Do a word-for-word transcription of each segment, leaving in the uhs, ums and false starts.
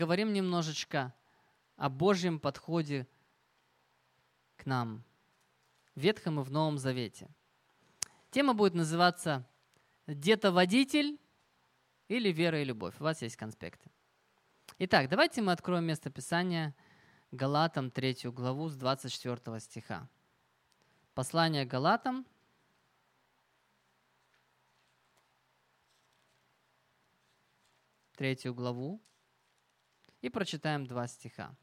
Говорим немножечко о Божьем подходе к нам в Ветхом и в Новом Завете. Тема будет называться «Детоводитель» или «Вера и любовь». У вас есть конспекты. Итак, давайте мы откроем место Писания Галатам третью главу с двадцать четвёртого стиха. Послание Галатам, третью главу, и прочитаем два стиха.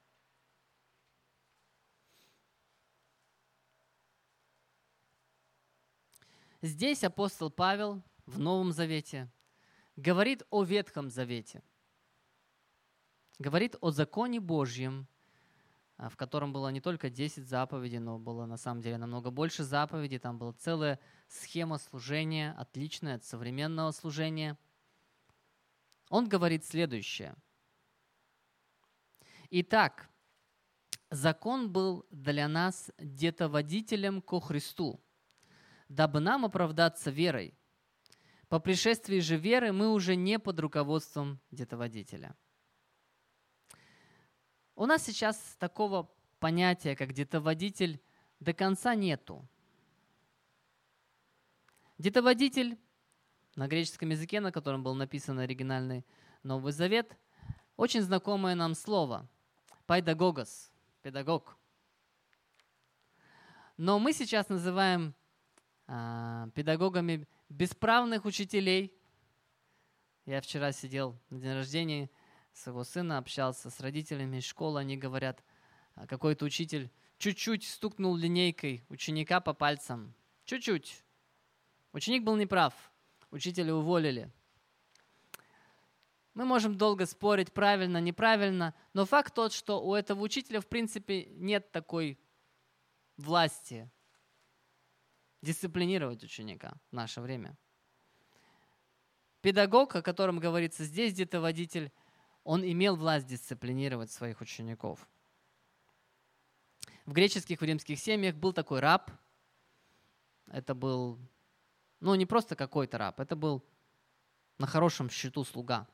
Здесь апостол Павел в Новом Завете говорит о Ветхом Завете. Говорит о законе Божьем, в котором было не только десять заповедей, но было на самом деле намного больше заповедей. Там была целая схема служения, отличная от современного служения. Он говорит следующее. Итак, закон был для нас детоводителем ко Христу, дабы нам оправдаться верой. По пришествии же веры мы уже не под руководством детоводителя. У нас сейчас такого понятия, как детоводитель, до конца нету. Детоводитель на греческом языке, на котором был написан оригинальный Новый Завет, очень знакомое нам слово «пайдагогос», педагог. Но мы сейчас называем а, педагогами бесправных учителей. Я вчера сидел на день рождения своего сына, общался с родителями из школы, они говорят, какой-то учитель чуть-чуть стукнул линейкой ученика по пальцам. Чуть-чуть. Ученик был неправ. Учителя уволили. Мы можем долго спорить, правильно, неправильно, но факт тот, что у этого учителя, в принципе, нет такой власти дисциплинировать ученика в наше время. Педагог, о котором говорится здесь, детоводитель, он имел власть дисциплинировать своих учеников. В греческих, в римских семьях был такой раб. Это был, ну, не просто какой-то раб, это был на хорошем счету слуга.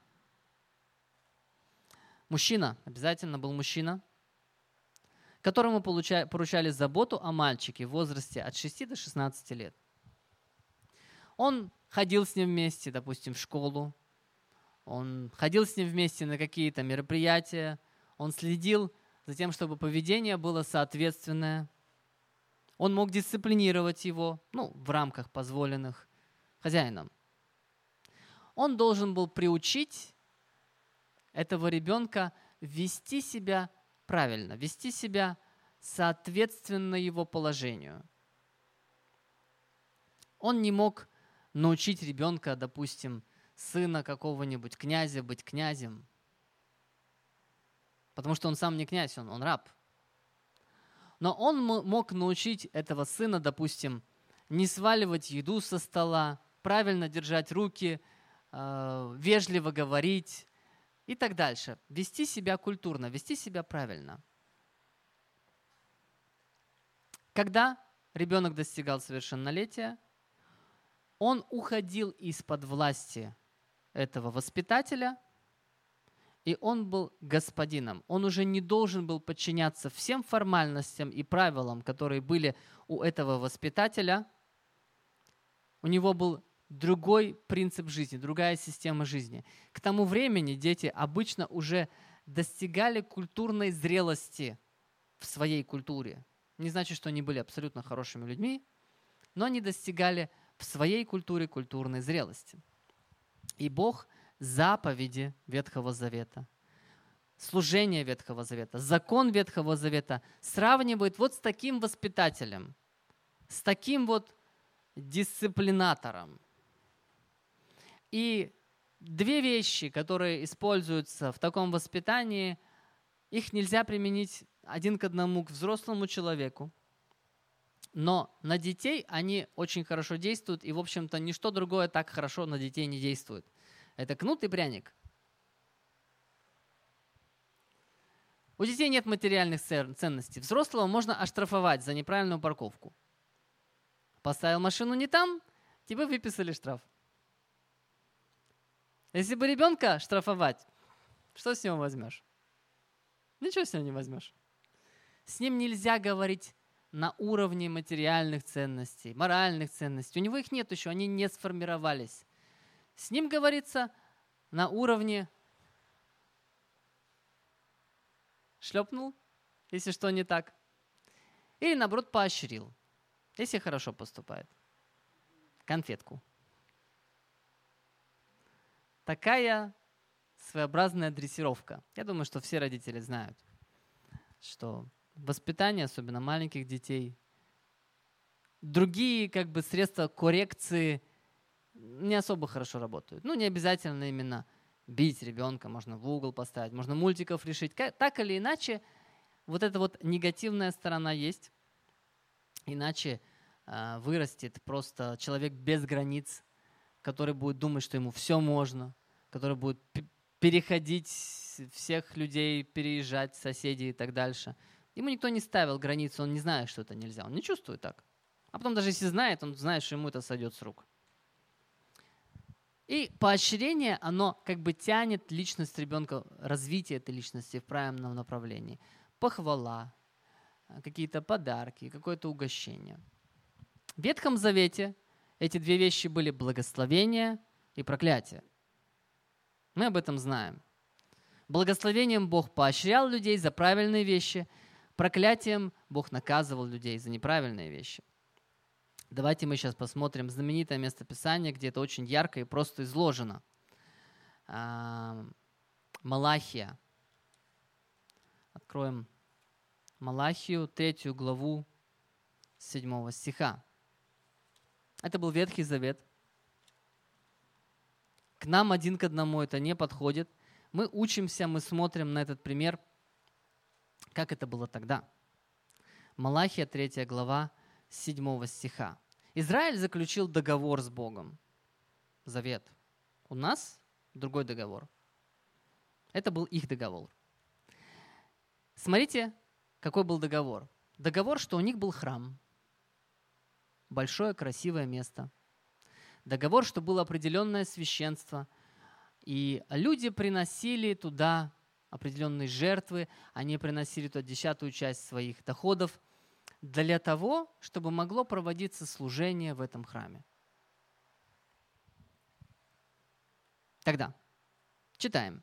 Мужчина, обязательно был мужчина, которому поручали заботу о мальчике в возрасте от шести до шестнадцати лет. Он ходил с ним вместе, допустим, в школу, он ходил с ним вместе на какие-то мероприятия, он следил за тем, чтобы поведение было соответственное. Он мог дисциплинировать его, ну, в рамках позволенных хозяином. Он должен был приучить этого ребенка вести себя правильно, вести себя соответственно его положению. Он не мог научить ребенка, допустим, сына какого-нибудь князя быть князем, потому что он сам не князь, он, он раб. Но он мог научить этого сына, допустим, не сваливать еду со стола, правильно держать руки, э, вежливо говорить и так дальше. Вести себя культурно, вести себя правильно. Когда ребенок достигал совершеннолетия, он уходил из-под власти этого воспитателя, и он был господином. Он уже не должен был подчиняться всем формальностям и правилам, которые были у этого воспитателя. У него был другой принцип жизни, другая система жизни. К тому времени дети обычно уже достигали культурной зрелости в своей культуре. Не значит, что они были абсолютно хорошими людьми, но они достигали в своей культуре культурной зрелости. И Бог заповеди Ветхого Завета, служение Ветхого Завета, закон Ветхого Завета сравнивает вот с таким воспитателем, с таким вот дисциплинатором. И две вещи, которые используются в таком воспитании, их нельзя применить один к одному к взрослому человеку, но на детей они очень хорошо действуют, и, в общем-то, ничто другое так хорошо на детей не действует. Это кнут и пряник. У детей нет материальных ценностей. Взрослого можно оштрафовать за неправильную парковку. Поставил машину не там, тебе выписали штраф. Если бы ребенка штрафовать, что с него возьмешь? Ничего с него не возьмешь. С ним нельзя говорить на уровне материальных ценностей, моральных ценностей. У него их нет еще, они не сформировались. С ним говорится на уровне шлепнул, если что не так, или наоборот поощрил, если хорошо поступает. Конфетку. Такая своеобразная дрессировка. Я думаю, что все родители знают, что воспитание, особенно маленьких детей, другие как бы средства коррекции не особо хорошо работают. Ну, не обязательно именно бить ребенка, можно в угол поставить, можно мультиков решить. Так или иначе, вот эта вот негативная сторона есть. Иначе э, вырастет просто человек без границ, который будет думать, что ему все можно, который будет переходить всех людей, переезжать, соседей и так дальше. Ему никто не ставил границу, он не знает, что это нельзя, он не чувствует так. А потом даже если знает, он знает, что ему это сойдет с рук. И поощрение, оно как бы тянет личность ребенка, развитие этой личности в правильном направлении. Похвала, какие-то подарки, какое-то угощение. В Ветхом Завете эти две вещи были благословение и проклятие. Мы об этом знаем. Благословением Бог поощрял людей за правильные вещи, проклятием Бог наказывал людей за неправильные вещи. Давайте мы сейчас посмотрим знаменитое местописание, где это очень ярко и просто изложено. Малахия. Откроем Малахию, третью главу, седьмого стиха. Это был Ветхий Завет. К нам один к одному это не подходит. Мы учимся, мы смотрим на этот пример, как это было тогда. Малахия, третья глава, седьмого стиха. Израиль заключил договор с Богом. Завет. У нас другой договор. Это был их договор. Смотрите, какой был договор. Договор, что у них был храм. Большое, красивое место. Договор, что было определенное священство. И люди приносили туда определенные жертвы. Они приносили туда десятую часть своих доходов для того, чтобы могло проводиться служение в этом храме. Тогда читаем.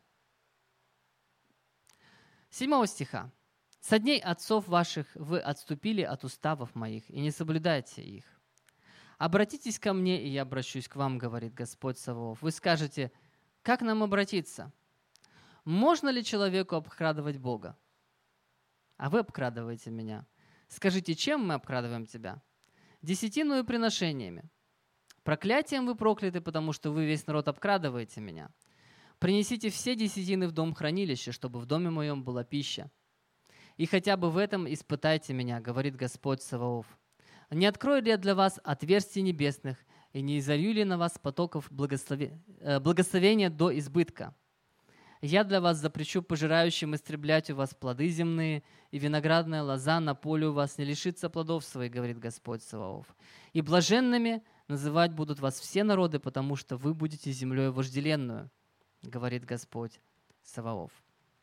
Седьмого стиха. «Со дней отцов ваших вы отступили от уставов моих и не соблюдаете их. Обратитесь ко мне, и я обращусь к вам, говорит Господь Саваоф. Вы скажете, как нам обратиться? Можно ли человеку обкрадывать Бога? А вы обкрадываете меня. Скажите, чем мы обкрадываем тебя? Десятину и приношениями. Проклятием вы прокляты, потому что вы весь народ обкрадываете меня. Принесите все десятины в дом хранилища, чтобы в доме моем была пища. И хотя бы в этом испытайте меня, говорит Господь Саваоф. Не открою ли я для вас отверстий небесных, и не изолью ли на вас потоков благослови... благословения до избытка? Я для вас запрещу пожирающим истреблять у вас плоды земные, и виноградная лоза на поле у вас не лишится плодов своих, говорит Господь Саваоф. И блаженными называть будут вас все народы, потому что вы будете землей вожделенную, говорит Господь Саваоф.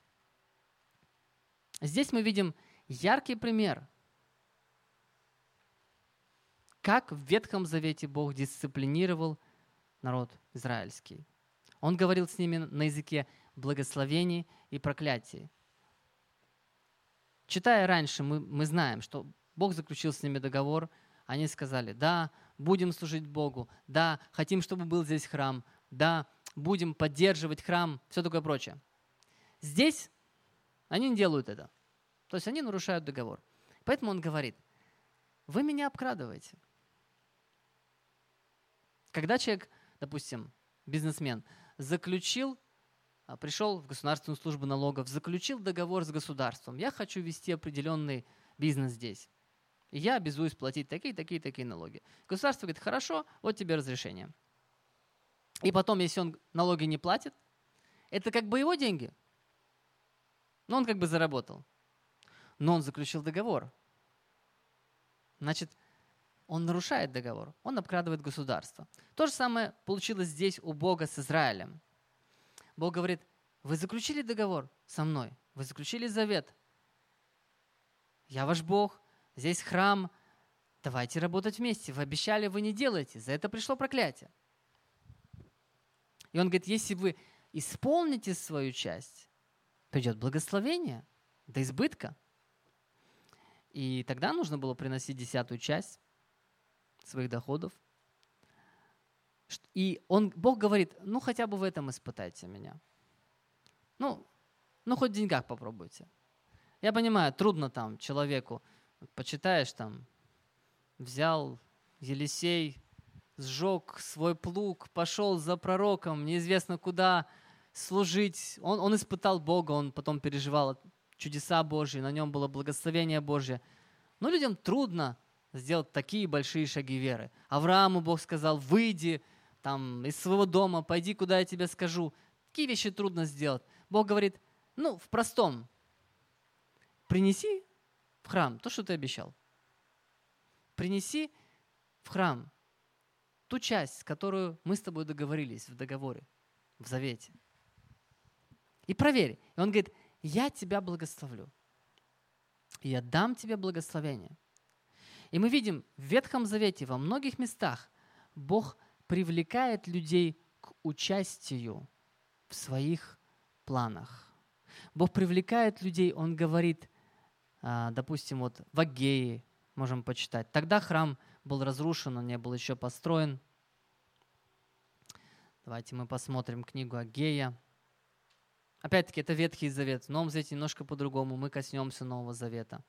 Здесь мы видим яркий пример, как в Ветхом Завете Бог дисциплинировал народ израильский. Он говорил с ними на языке благословений и проклятий. Читая раньше, мы, мы знаем, что Бог заключил с ними договор. Они сказали, да, будем служить Богу, да, хотим, чтобы был здесь храм, да, будем поддерживать храм, все такое прочее. Здесь они не делают это. То есть они нарушают договор. Поэтому он говорит, вы меня обкрадываете. Когда человек, допустим, бизнесмен, заключил, пришел в государственную службу налогов, заключил договор с государством, я хочу вести определенный бизнес здесь, и я обязуюсь платить такие, такие, такие налоги. Государство говорит, хорошо, вот тебе разрешение. И потом, если он налоги не платит, это как бы его деньги. Но он как бы заработал. Но он заключил договор. Значит, он нарушает договор, он обкрадывает государство. То же самое получилось здесь у Бога с Израилем. Бог говорит, вы заключили договор со мной, Вы заключили завет. Я ваш Бог, здесь храм. Давайте работать вместе. Вы обещали, вы не делаете. За это пришло проклятие. И он говорит, если вы исполните свою часть, придет благословение до избытка. И тогда нужно было приносить десятую часть своих доходов. И он, Бог говорит, ну хотя бы в этом испытайте меня. Ну, ну хоть в деньгах попробуйте. Я понимаю, трудно там человеку, почитаешь там, взял Елисей, сжег свой плуг, пошел за пророком, неизвестно куда служить. Он, он испытал Бога, он потом переживал чудеса Божьи, на нем было благословение Божье. Но людям трудно сделать такие большие шаги веры. Аврааму Бог сказал, выйди там, из своего дома, пойди, куда я тебе скажу. Такие вещи трудно сделать. Бог говорит, ну, в простом, принеси в храм то, что ты обещал. Принеси в храм ту часть, которую мы с тобой договорились в договоре, в завете. И проверь. И он говорит, я тебя благословлю. И я дам тебе благословение. И мы видим в Ветхом Завете во многих местах Бог привлекает людей к участию в своих планах. Бог привлекает людей, Он говорит, допустим, вот в Аггее, можем почитать. Тогда храм был разрушен, он не был еще построен. Давайте мы посмотрим книгу Аггея. Опять-таки, это Ветхий Завет. В Новом Завете немножко по-другому. Мы коснемся Нового Завета.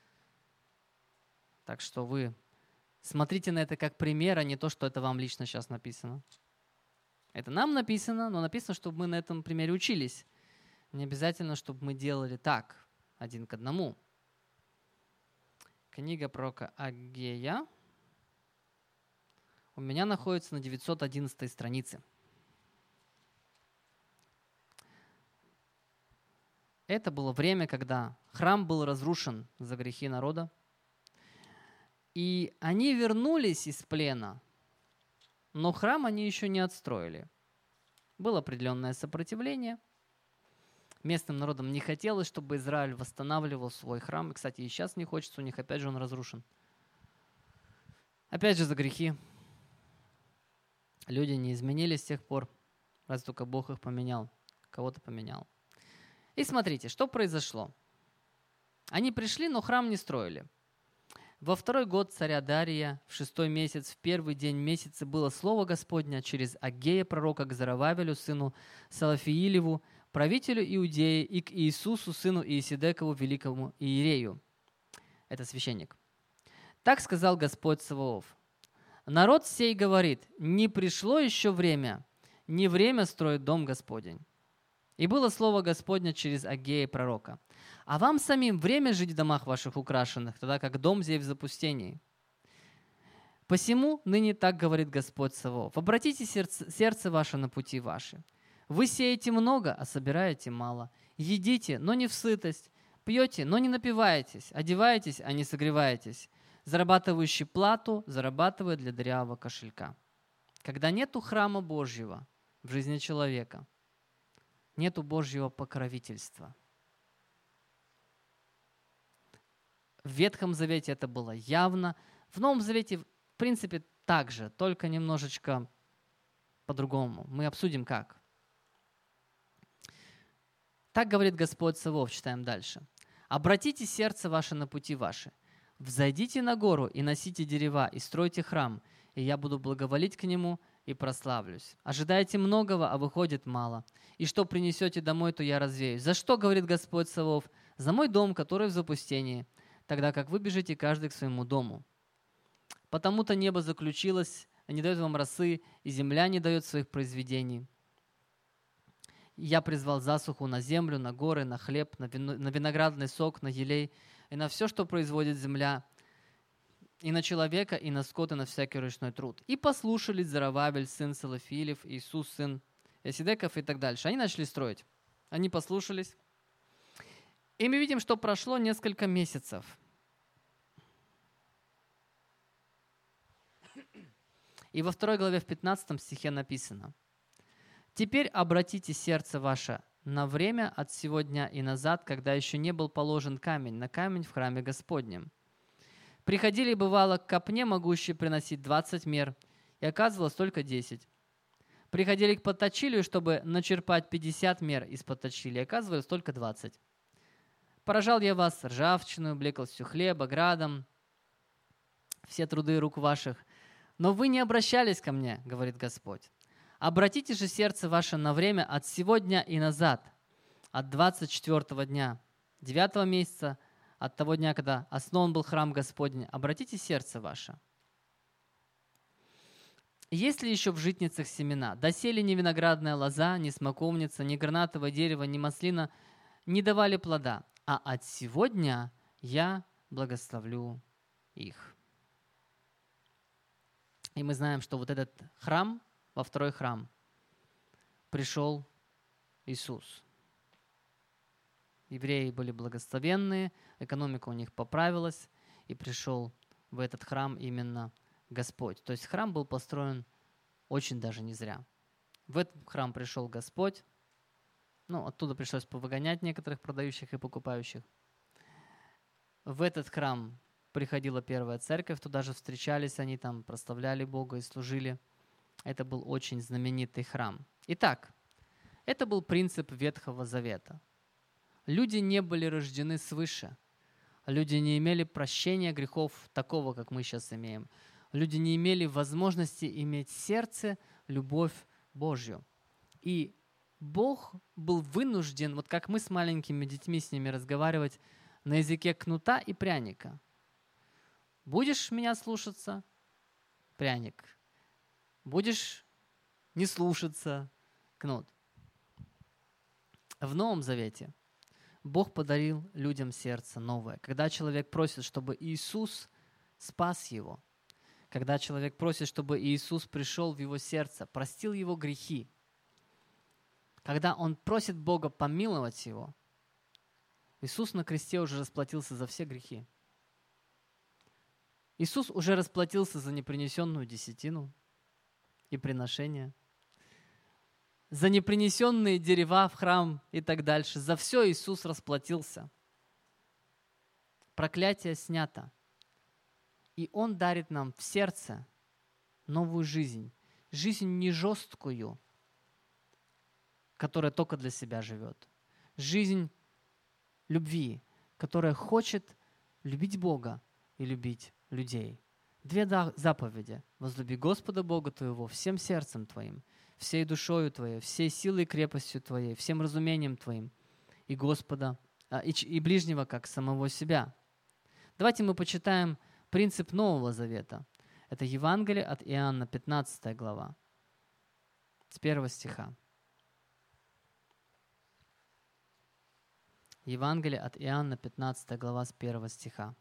Так что вы смотрите на это как пример, а не то, что это вам лично сейчас написано. Это нам написано, но написано, чтобы мы на этом примере учились. Не обязательно, чтобы мы делали так, один к одному. Книга пророка Аггея у меня находится на девятьсот одиннадцатой странице. Это было время, когда храм был разрушен за грехи народа. И они вернулись из плена, но храм они еще не отстроили. Было определенное сопротивление. Местным народам не хотелось, чтобы Израиль восстанавливал свой храм. И, кстати, и сейчас не хочется, у них опять же он разрушен. Опять же за грехи. Люди не изменились с тех пор, раз только Бог их поменял, кого-то поменял. И смотрите, что произошло. Они пришли, но храм не строили. Во второй год царя Дария, в шестой месяц, в первый день месяца, было слово Господня через Аггея, пророка, к Зарававелю, сыну Салафиилеву, правителю Иудеи, и к Иисусу, сыну Иесидекову, великому иерею. Это священник. Так сказал Господь Саваоф. Народ сей говорит, не пришло еще время, не время строить дом Господень. И было слово Господня через Аггея пророка. А вам самим время жить в домах ваших украшенных, тогда как дом сей в запустении. Посему ныне так говорит Господь Саваоф. Обратите сердце, сердце ваше на пути ваши. Вы сеете много, а собираете мало. Едите, но не в сытость. Пьете, но не напиваетесь. Одеваетесь, а не согреваетесь. Зарабатывающий плату зарабатывает для дырявого кошелька. Когда нету храма Божьего в жизни человека, нету Божьего покровительства. В Ветхом Завете это было явно. В Новом Завете, в принципе, так же, только немножечко по-другому. Мы обсудим, как. Так говорит Господь Саваоф, читаем дальше. «Обратите сердце ваше на пути ваши. Взойдите на гору и носите дерева, и стройте храм, и я буду благоволить к нему и прославлюсь. Ожидаете многого, а выходит мало. И что принесете домой, то я развеюсь. За что, говорит Господь Саваоф? За мой дом, который в запустении, тогда как вы бежите каждый к своему дому. Потому-то небо заключилось, не дает вам росы, и земля не дает своих произведений. Я призвал засуху на землю, на горы, на хлеб, на, вино, на виноградный сок, на елей, и на все, что производит земля, и на человека, и на скот, и на всякий ручной труд. И послушались Зарававель, сын Салафиилев, Иисус, сын Иесидеков и так дальше. Они начали строить. Они послушались. И мы видим, что прошло несколько месяцев. И во второй главе в пятнадцатом стихе написано: «Теперь обратите сердце ваше на время от сего дня и назад, когда еще не был положен камень на камень в храме Господнем. Приходили, бывало, к копне, могущей приносить двадцать мер, и оказывалось только десять. Приходили к подточилию, чтобы начерпать пятьдесят мер из подточилия, и оказывалось только двадцать. Поражал я вас ржавчину, блеклостью хлеба, градом, все труды рук ваших. Но вы не обращались ко мне, говорит Господь. Обратите же сердце ваше на время от сего дня и назад, от двадцать четвёртого дня, девятого месяца, от того дня, когда основан был храм Господень. Обратите сердце ваше. Есть ли еще в житницах семена? Доселе ни виноградная лоза, ни смоковница, ни гранатовое дерево, ни маслина не давали плода, а от сего дня я благословлю их. И мы знаем, что вот этот храм, во второй храм, пришел Иисус. Евреи были благословенные, экономика у них поправилась, и пришел в этот храм именно Господь. То есть храм был построен очень даже не зря. В этот храм пришел Господь. Ну, оттуда пришлось повыгонять некоторых продающих и покупающих. В этот храм приходила первая церковь, туда же встречались они, там прославляли Бога и служили. Это был очень знаменитый храм. Итак, это был принцип Ветхого Завета. Люди не были рождены свыше. Люди не имели прощения грехов такого, как мы сейчас имеем. Люди не имели возможности иметь в сердце любовь Божью. И Бог был вынужден, вот как мы с маленькими детьми с ними разговаривать, на языке кнута и пряника. Будешь меня слушаться? Пряник. Будешь не слушаться? Кнут. В Новом Завете Бог подарил людям сердце новое. Когда человек просит, чтобы Иисус спас его, когда человек просит, чтобы Иисус пришел в его сердце, простил его грехи, когда он просит Бога помиловать его, Иисус на кресте уже расплатился за все грехи. Иисус уже расплатился за непринесенную десятину и приношение, за непринесенные дерева в храм и так дальше. За все Иисус расплатился. Проклятие снято. И Он дарит нам в сердце новую жизнь. Жизнь не жесткую, которая только для себя живет. Жизнь любви, которая хочет любить Бога и любить людей. Две заповеди. Возлюби Господа Бога твоего всем сердцем твоим, всей душою твоей, всей силой и крепостью твоей, всем разумением твоим, и Господа, и, и ближнего, как самого себя. Давайте мы почитаем принцип Нового Завета. Это Евангелие от Иоанна, пятнадцатая глава, с первого стиха. Евангелие от Иоанна, пятнадцатая глава, с первого стиха.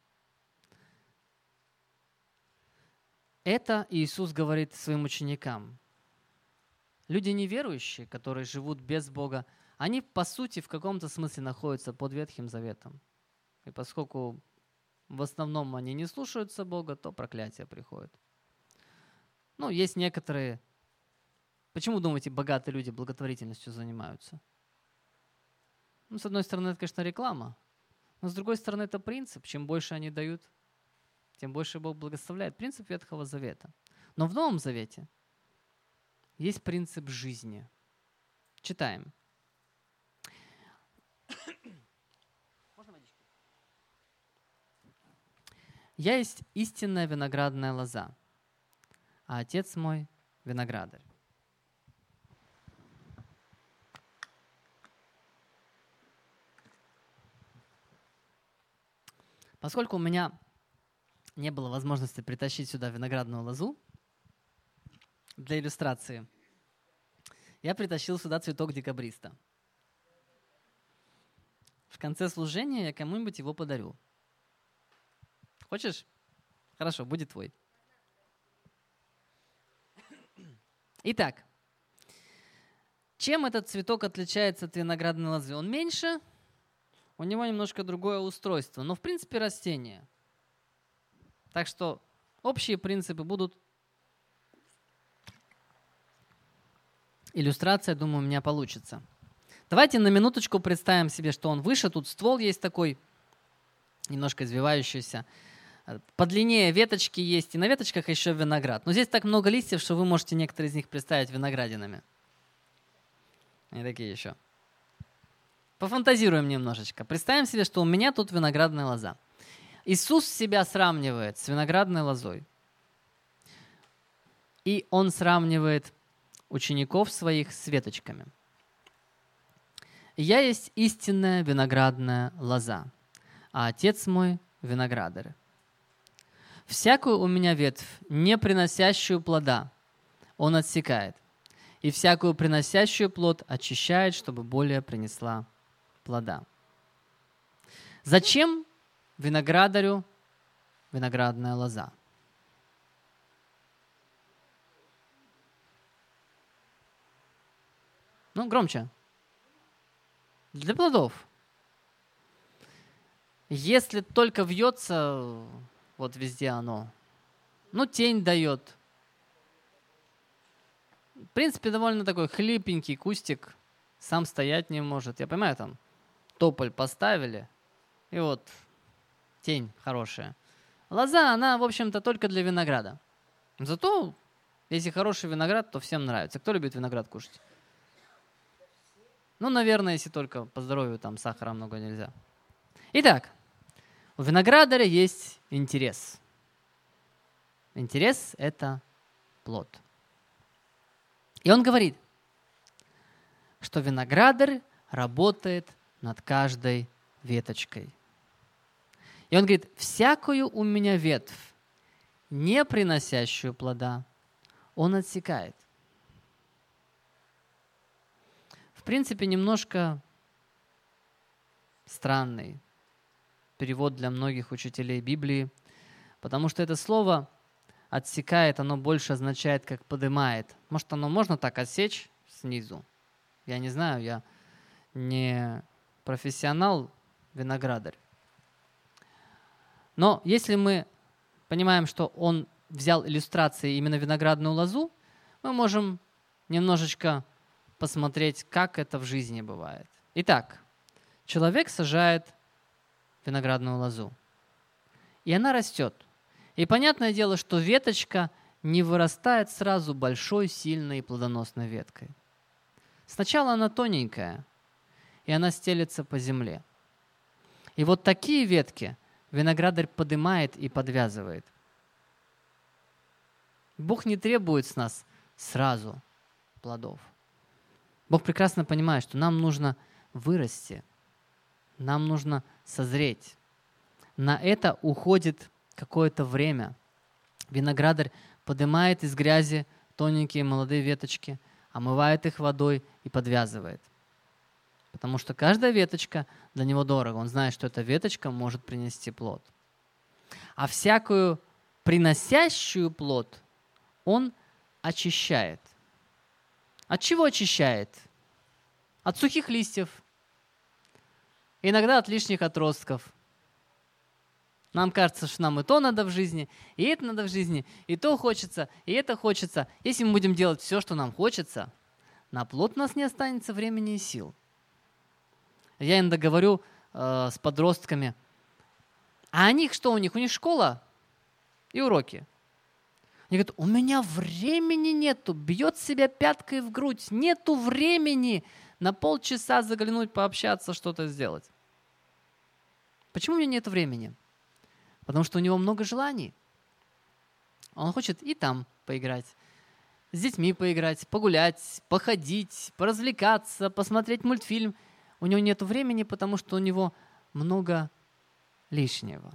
Это Иисус говорит своим ученикам. Люди неверующие, которые живут без Бога, они, по сути, в каком-то смысле находятся под Ветхим Заветом. И поскольку в основном они не слушаются Бога, то проклятие приходит. Ну, есть некоторые... Почему, думаете, богатые люди благотворительностью занимаются? Ну, с одной стороны, это, конечно, реклама, но с другой стороны, это принцип. Чем больше они дают, тем больше Бог благословляет. Принцип Ветхого Завета. Но в Новом Завете есть принцип жизни. Читаем. «Я есть истинная виноградная лоза, а Отец мой – виноградарь». Поскольку у меня не было возможности притащить сюда виноградную лозу для иллюстрации, я притащил сюда цветок декабриста. В конце служения я кому-нибудь его подарю. Хочешь? Хорошо, будет твой. Итак, чем этот цветок отличается от виноградной лозы? Он меньше, у него немножко другое устройство, но в принципе растение. Так что общие принципы будут. Иллюстрация, думаю, у меня получится. Давайте на минуточку представим себе, что он выше, тут ствол есть такой, немножко извивающийся. Подлиннее веточки есть, и на веточках еще виноград. Но здесь так много листьев, что вы можете некоторые из них представить виноградинами. И такие еще. Пофантазируем немножечко. Представим себе, что у меня тут виноградная лоза. Иисус себя сравнивает с виноградной лозой. И он сравнивает учеников своих с веточками. «Я есть истинная виноградная лоза, а Отец мой – виноградарь. Всякую у меня ветвь, не приносящую плода, он отсекает, и всякую приносящую плод очищает, чтобы более принесла плода». Зачем виноградарю виноградная лоза? Ну, громче. Для плодов. Если только вьется, вот везде оно, ну, тень дает. В принципе, довольно такой хлипенький кустик, сам стоять не может. Я понимаю, там тополь поставили, и вот тень хорошая. Лоза, она, в общем-то, только для винограда. Зато, если хороший виноград, то всем нравится. Кто любит виноград кушать? Ну, наверное, если только по здоровью, там сахара много нельзя. Итак, у виноградаря есть интерес. Интерес – это плод. И он говорит, что виноградарь работает над каждой веточкой. И он говорит, всякую у меня ветвь, не приносящую плода, он отсекает. В принципе, немножко странный перевод для многих учителей Библии, потому что это слово «отсекает», оно больше означает, как «подымает». Может, оно можно так отсечь снизу? Я не знаю, я не профессионал виноградарь. Но если мы понимаем, что он взял иллюстрации именно виноградную лозу, мы можем немножечко посмотреть, как это в жизни бывает. Итак, человек сажает виноградную лозу, и она растет. И понятное дело, что веточка не вырастает сразу большой, сильной и плодоносной веткой. Сначала она тоненькая, и она стелется по земле. И вот такие ветки виноградарь поднимает и подвязывает. Бог не требует с нас сразу плодов. Бог прекрасно понимает, что нам нужно вырасти, нам нужно созреть. На это уходит какое-то время. Виноградарь поднимает из грязи тоненькие молодые веточки, омывает их водой и подвязывает. Потому что каждая веточка для него дорого. Он знает, что эта веточка может принести плод. А всякую приносящую плод он очищает. От чего очищает? От сухих листьев. Иногда от лишних отростков. Нам кажется, что нам и то надо в жизни, и это надо в жизни, и то хочется, и это хочется. Если мы будем делать все, что нам хочется, на плод у нас не останется времени и сил. Я иногда говорю э, с подростками, а у них что у них? У них школа и уроки. Они говорят, у меня времени нету, бьет себя пяткой в грудь, нету времени на полчаса заглянуть, пообщаться, что-то сделать. Почему у него нет времени? Потому что у него много желаний. Он хочет и там поиграть, с детьми поиграть, погулять, походить, поразвлекаться, посмотреть мультфильм. У него нет времени, потому что у него много лишнего.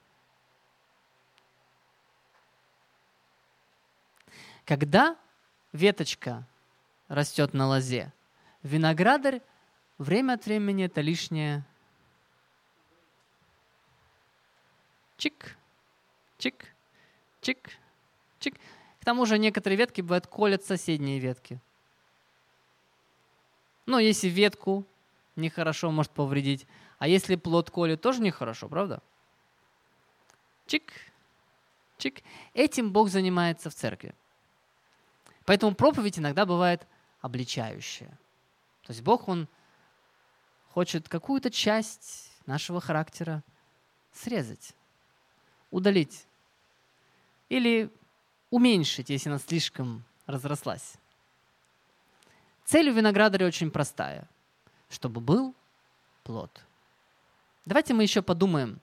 Когда веточка растет на лозе, виноградарь время от времени это лишнее чик, чик, чик, чик. К тому же некоторые ветки бывают колят соседние ветки. Но если ветку нехорошо может повредить, а если плод колет, тоже нехорошо, правда? Чик, чик. Этим Бог занимается в церкви. Поэтому проповедь иногда бывает обличающая. То есть Бог, Он хочет какую-то часть нашего характера срезать, удалить или уменьшить, если она слишком разрослась. Цель у виноградаря очень простая, чтобы был плод. Давайте мы еще подумаем,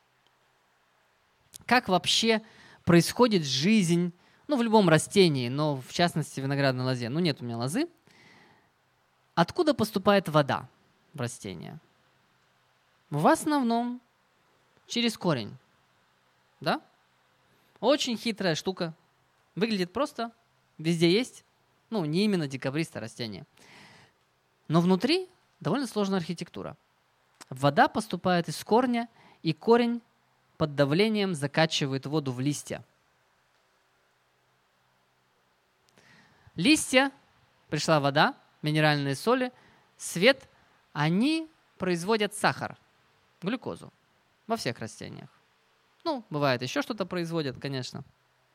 как вообще происходит жизнь, ну, в любом растении, но в частности в виноградной лозе. Ну, нет у меня лозы. Откуда поступает вода в растение? В основном через корень. Да? Очень хитрая штука. Выглядит просто, везде есть. Ну, не именно декабриста растение. Но внутри довольно сложная архитектура. Вода поступает из корня, и корень под давлением закачивает воду в листья. Листья, пришла вода, минеральные соли, свет, они производят сахар, глюкозу во всех растениях. Ну, бывает еще что-то производят, конечно.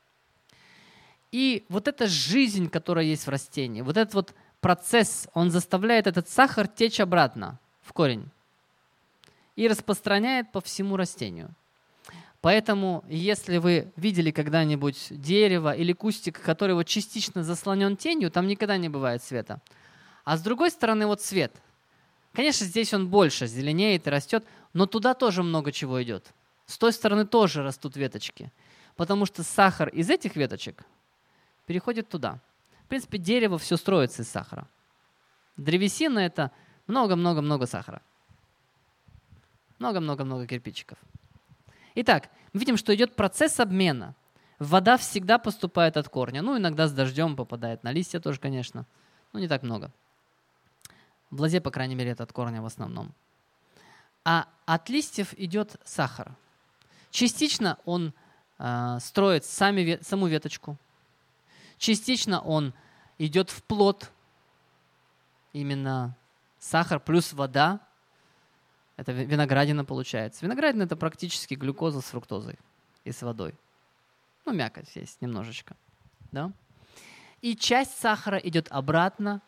И вот эта жизнь, которая есть в растении, вот этот вот процесс, он заставляет этот сахар течь обратно в корень и распространяет по всему растению. Поэтому, если вы видели когда-нибудь дерево или кустик, который вот частично заслонен тенью, там никогда не бывает света. А с другой стороны вот свет. Конечно, здесь он больше, зеленеет и растет, но туда тоже много чего идет. С той стороны тоже растут веточки, потому что сахар из этих веточек переходит туда. В принципе, дерево все строится из сахара. Древесина – это много-много-много сахара. Много-много-много кирпичиков. Итак, мы видим, что идет процесс обмена. Вода всегда поступает от корня. Ну, иногда с дождем попадает на листья тоже, конечно. Но не так много. В лозе, по крайней мере, это от корня в основном. А от листьев идет сахар. Частично он э, строит сами, саму веточку. Частично он идет в плод. Именно сахар плюс вода. Это виноградина получается. Виноградина – это практически глюкоза с фруктозой и с водой. Ну, мякоть есть немножечко. Да? И часть сахара идет обратно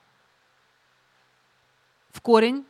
в корень,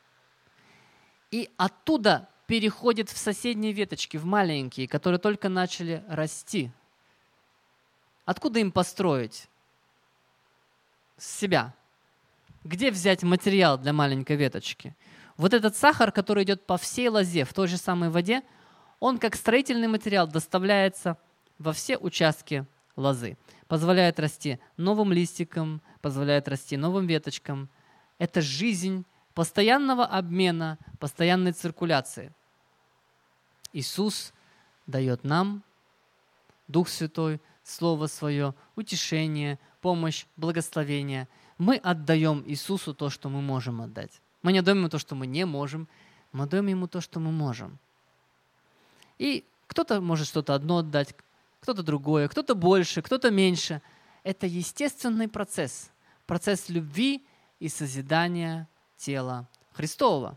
и оттуда переходит в соседние веточки, в маленькие, которые только начали расти. Откуда им построить? С себя. Где взять материал для маленькой веточки? Вот этот сахар, который идет по всей лозе, в той же самой воде, он как строительный материал доставляется во все участки лозы. Позволяет расти новым листикам, позволяет расти новым веточкам. Это жизнь постоянного обмена, постоянной циркуляции. Иисус дает нам, Дух Святой, Слово Свое, утешение, помощь, благословение. Мы отдаем Иисусу то, что мы можем отдать. Мы не отдаем Ему то, что мы не можем, мы отдаем Ему то, что мы можем. И кто-то может что-то одно отдать, кто-то другое, кто-то больше, кто-то меньше. Это естественный процесс, процесс любви и созидания тела Христова.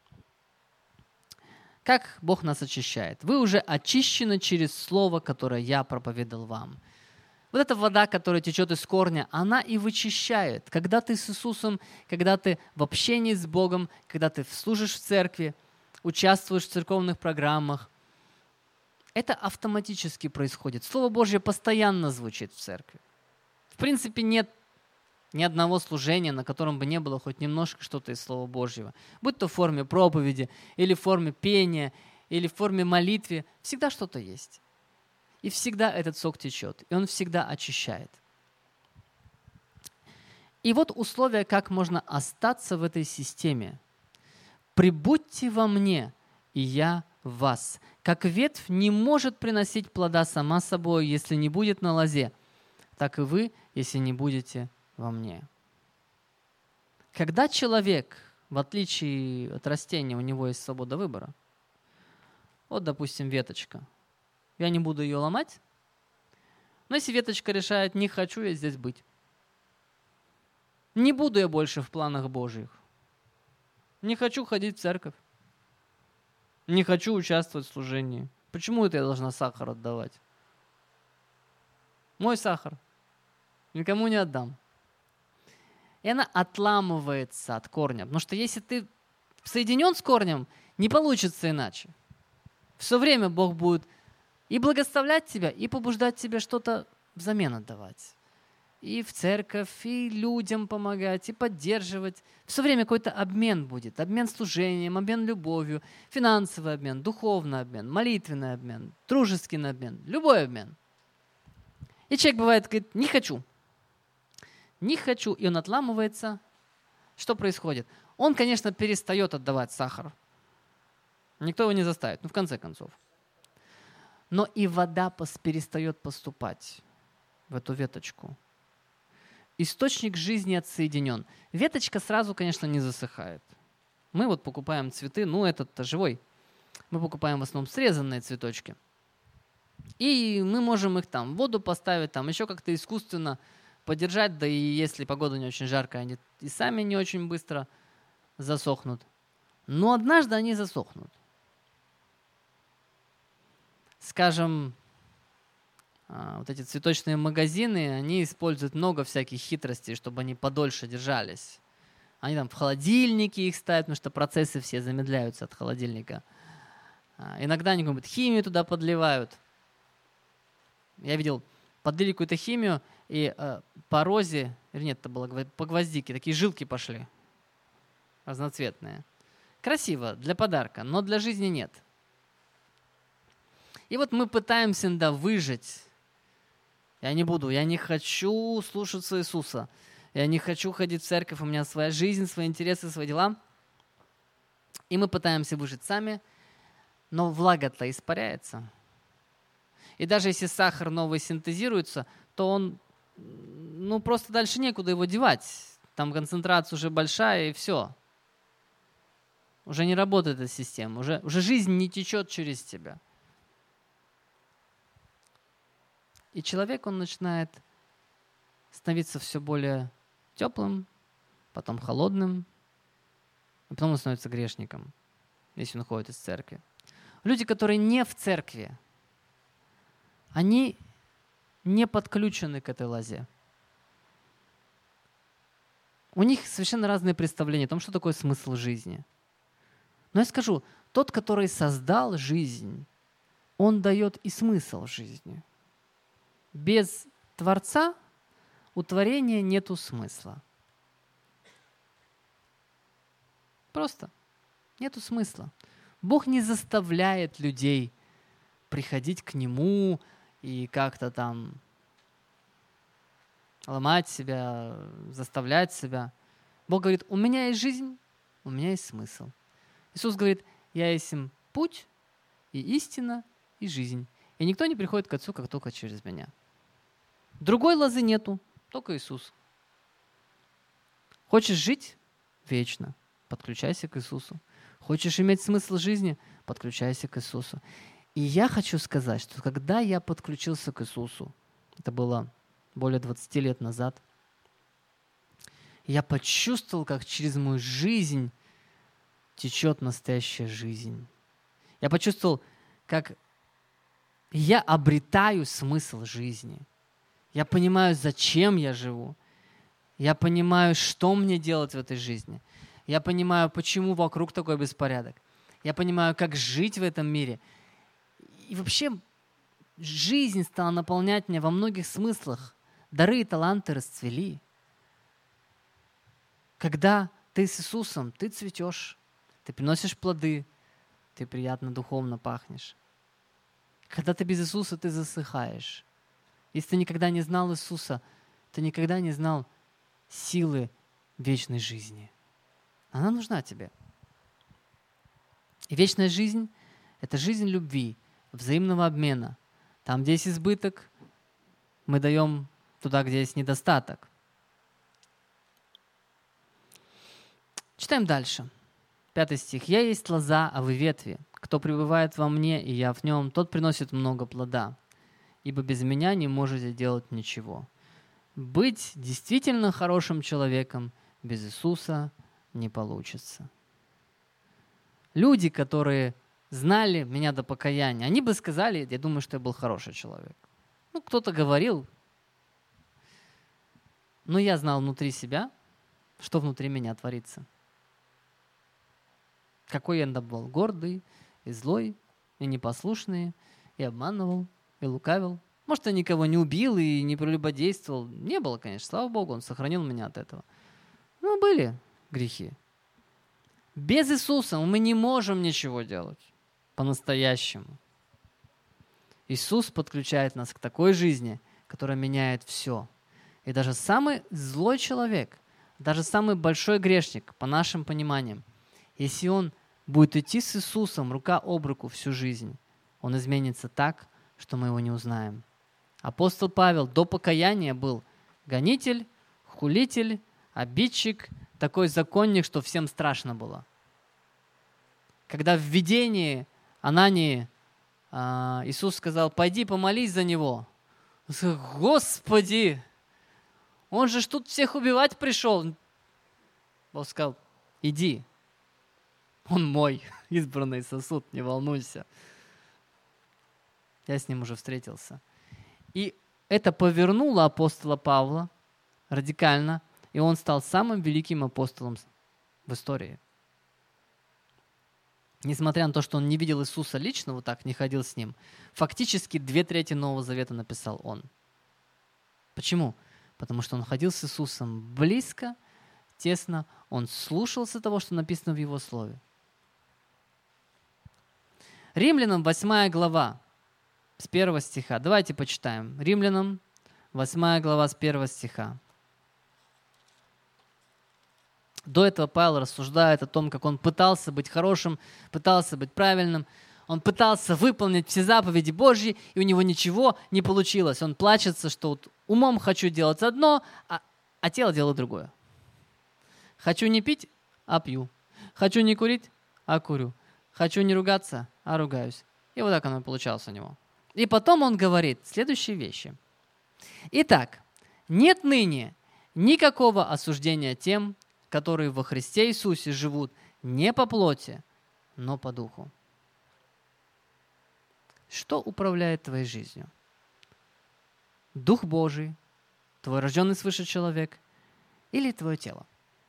Как Бог нас очищает? Вы уже очищены через Слово, которое я проповедовал вам. Вот эта вода, которая течет из корня, она и вычищает. Когда ты с Иисусом, когда ты в общении с Богом, когда ты служишь в церкви, участвуешь в церковных программах, это автоматически происходит. Слово Божье постоянно звучит в церкви. В принципе, нет ни одного служения, на котором бы не было хоть немножко что-то из Слова Божьего. Будь то в форме проповеди, или в форме пения, или в форме молитвы, всегда что-то есть. И всегда этот сок течет, и он всегда очищает. И вот условия, как можно остаться в этой системе. «Прибудьте во мне, и я в вас. Как ветвь не может приносить плода сама собой, если не будет на лозе, так и вы, если не будете во мне». Когда человек, в отличие от растения, у него есть свобода выбора. Вот, допустим, веточка. Я не буду ее ломать, но если веточка решает, не хочу я здесь быть, не буду я больше в планах Божьих, не хочу ходить в церковь, не хочу участвовать в служении, почему это я должна сахар отдавать? Мой сахар никому не отдам. И она отламывается от корня, потому что если ты соединен с корнем, не получится иначе. Все время Бог будет и благословлять тебя, и побуждать тебя что-то взамен отдавать. И в церковь, и людям помогать, и поддерживать. Все время какой-то обмен будет. Обмен служением, обмен любовью, финансовый обмен, духовный обмен, молитвенный обмен, дружеский обмен, любой обмен. И человек бывает, говорит, не хочу. Не хочу. И он отламывается. Что происходит? Он, конечно, перестает отдавать сахар. Никто его не заставит, ну в конце концов. Но и вода перестает поступать в эту веточку. Источник жизни отсоединен. Веточка сразу, конечно, не засыхает. Мы вот покупаем цветы, ну этот-то живой. Мы покупаем в основном срезанные цветочки. И мы можем их там в воду поставить, там еще как-то искусственно подержать, да и если погода не очень жаркая, они и сами не очень быстро засохнут. Но однажды они засохнут. Скажем, вот эти цветочные магазины, они используют много всяких хитростей, чтобы они подольше держались. Они там в холодильнике их ставят, потому что процессы все замедляются от холодильника. Иногда они какую-нибудь химию туда подливают. Я видел, подлили какую-то химию, и э, по розе, или нет, это было по гвоздике, такие жилки пошли. Разноцветные. Красиво, для подарка, но для жизни нет. И вот мы пытаемся иногда выжить. Я не буду, я не хочу слушаться Иисуса. Я не хочу ходить в церковь, у меня своя жизнь, свои интересы, свои дела. И мы пытаемся выжить сами, но влага-то испаряется. И даже если сахар новый синтезируется, то он, ну, просто дальше некуда его девать. Там концентрация уже большая, и все. Уже не работает эта система, уже, уже жизнь не течет через тебя. И человек, он начинает становиться все более теплым, потом холодным, а потом он становится грешником, если он уходит из церкви. Люди, которые не в церкви, они не подключены к этой лозе. У них совершенно разные представления о том, что такое смысл жизни. Но я скажу, тот, который создал жизнь, он дает и смысл жизни. Без Творца у творения нету смысла. Просто нету смысла. Бог не заставляет людей приходить к Нему и как-то там ломать себя, заставлять себя. Бог говорит, у меня есть жизнь, у меня есть смысл. Иисус говорит, я есть им путь и истина и жизнь. И никто не приходит к Отцу, как только через меня. Другой лозы нету, только Иисус. Хочешь жить вечно, подключайся к Иисусу. Хочешь иметь смысл жизни, подключайся к Иисусу. И я хочу сказать, что когда я подключился к Иисусу, это было более двадцати лет назад, я почувствовал, как через мою жизнь течет настоящая жизнь. Я почувствовал, как я обретаю смысл жизни. Я понимаю, зачем я живу. Я понимаю, что мне делать в этой жизни. Я понимаю, почему вокруг такой беспорядок. Я понимаю, как жить в этом мире. И вообще жизнь стала наполнять меня во многих смыслах. Дары и таланты расцвели. Когда ты с Иисусом, ты цветешь, ты приносишь плоды, ты приятно духовно пахнешь. Когда ты без Иисуса, ты засыхаешь. Если ты никогда не знал Иисуса, ты никогда не знал силы вечной жизни. Она нужна тебе. И вечная жизнь – это жизнь любви, взаимного обмена. Там, где есть избыток, мы даем туда, где есть недостаток. Читаем дальше. Пятый стих. «Я есть лоза, а вы ветви. Кто пребывает во мне, и я в нем, тот приносит много плода. Ибо без меня не можете делать ничего. Быть действительно хорошим человеком без Иисуса не получится». Люди, которые знали меня до покаяния, они бы сказали, я думаю, что я был хороший человек. Ну, кто-то говорил, но я знал внутри себя, что внутри меня творится. Какой я был гордый и злой, и непослушный, и обманывал, и лукавил. Может, я никого не убил и не прелюбодействовал. Не было, конечно, слава Богу, Он сохранил меня от этого. Но были грехи. Без Иисуса мы не можем ничего делать по-настоящему. Иисус подключает нас к такой жизни, которая меняет все. И даже самый злой человек, даже самый большой грешник, по нашим пониманиям, если он будет идти с Иисусом рука об руку всю жизнь, он изменится так, что мы его не узнаем. Апостол Павел до покаяния был гонитель, хулитель, обидчик, такой законник, что всем страшно было. Когда в видении Анании а, Иисус сказал: «Пойди помолись за него». Он сказал: «Господи, он же ж тут всех убивать пришел». Бог сказал: «Иди, он мой избранный сосуд, не волнуйся». Я с ним уже встретился. И это повернуло апостола Павла радикально, и он стал самым великим апостолом в истории. Несмотря на то, что он не видел Иисуса лично, вот так, не ходил с ним, фактически две трети Нового Завета написал он. Почему? Потому что он ходил с Иисусом близко, тесно, он слушался того, что написано в Его Слове. Римлянам восьмая глава, с первого стиха. Давайте почитаем. Римлянам восьмая глава, с первого стиха. До этого Павел рассуждает о том, как он пытался быть хорошим, пытался быть правильным. Он пытался выполнить все заповеди Божьи, и у него ничего не получилось. Он плачется, что вот умом хочу делать одно, а, а тело делает другое. Хочу не пить, а пью. Хочу не курить, а курю. Хочу не ругаться, а ругаюсь. И вот так оно получалось у него. И потом он говорит следующие вещи. Итак, нет ныне никакого осуждения тем, которые во Христе Иисусе живут не по плоти, но по духу. Что управляет твоей жизнью? Дух Божий, твой рожденный свыше человек или твое тело?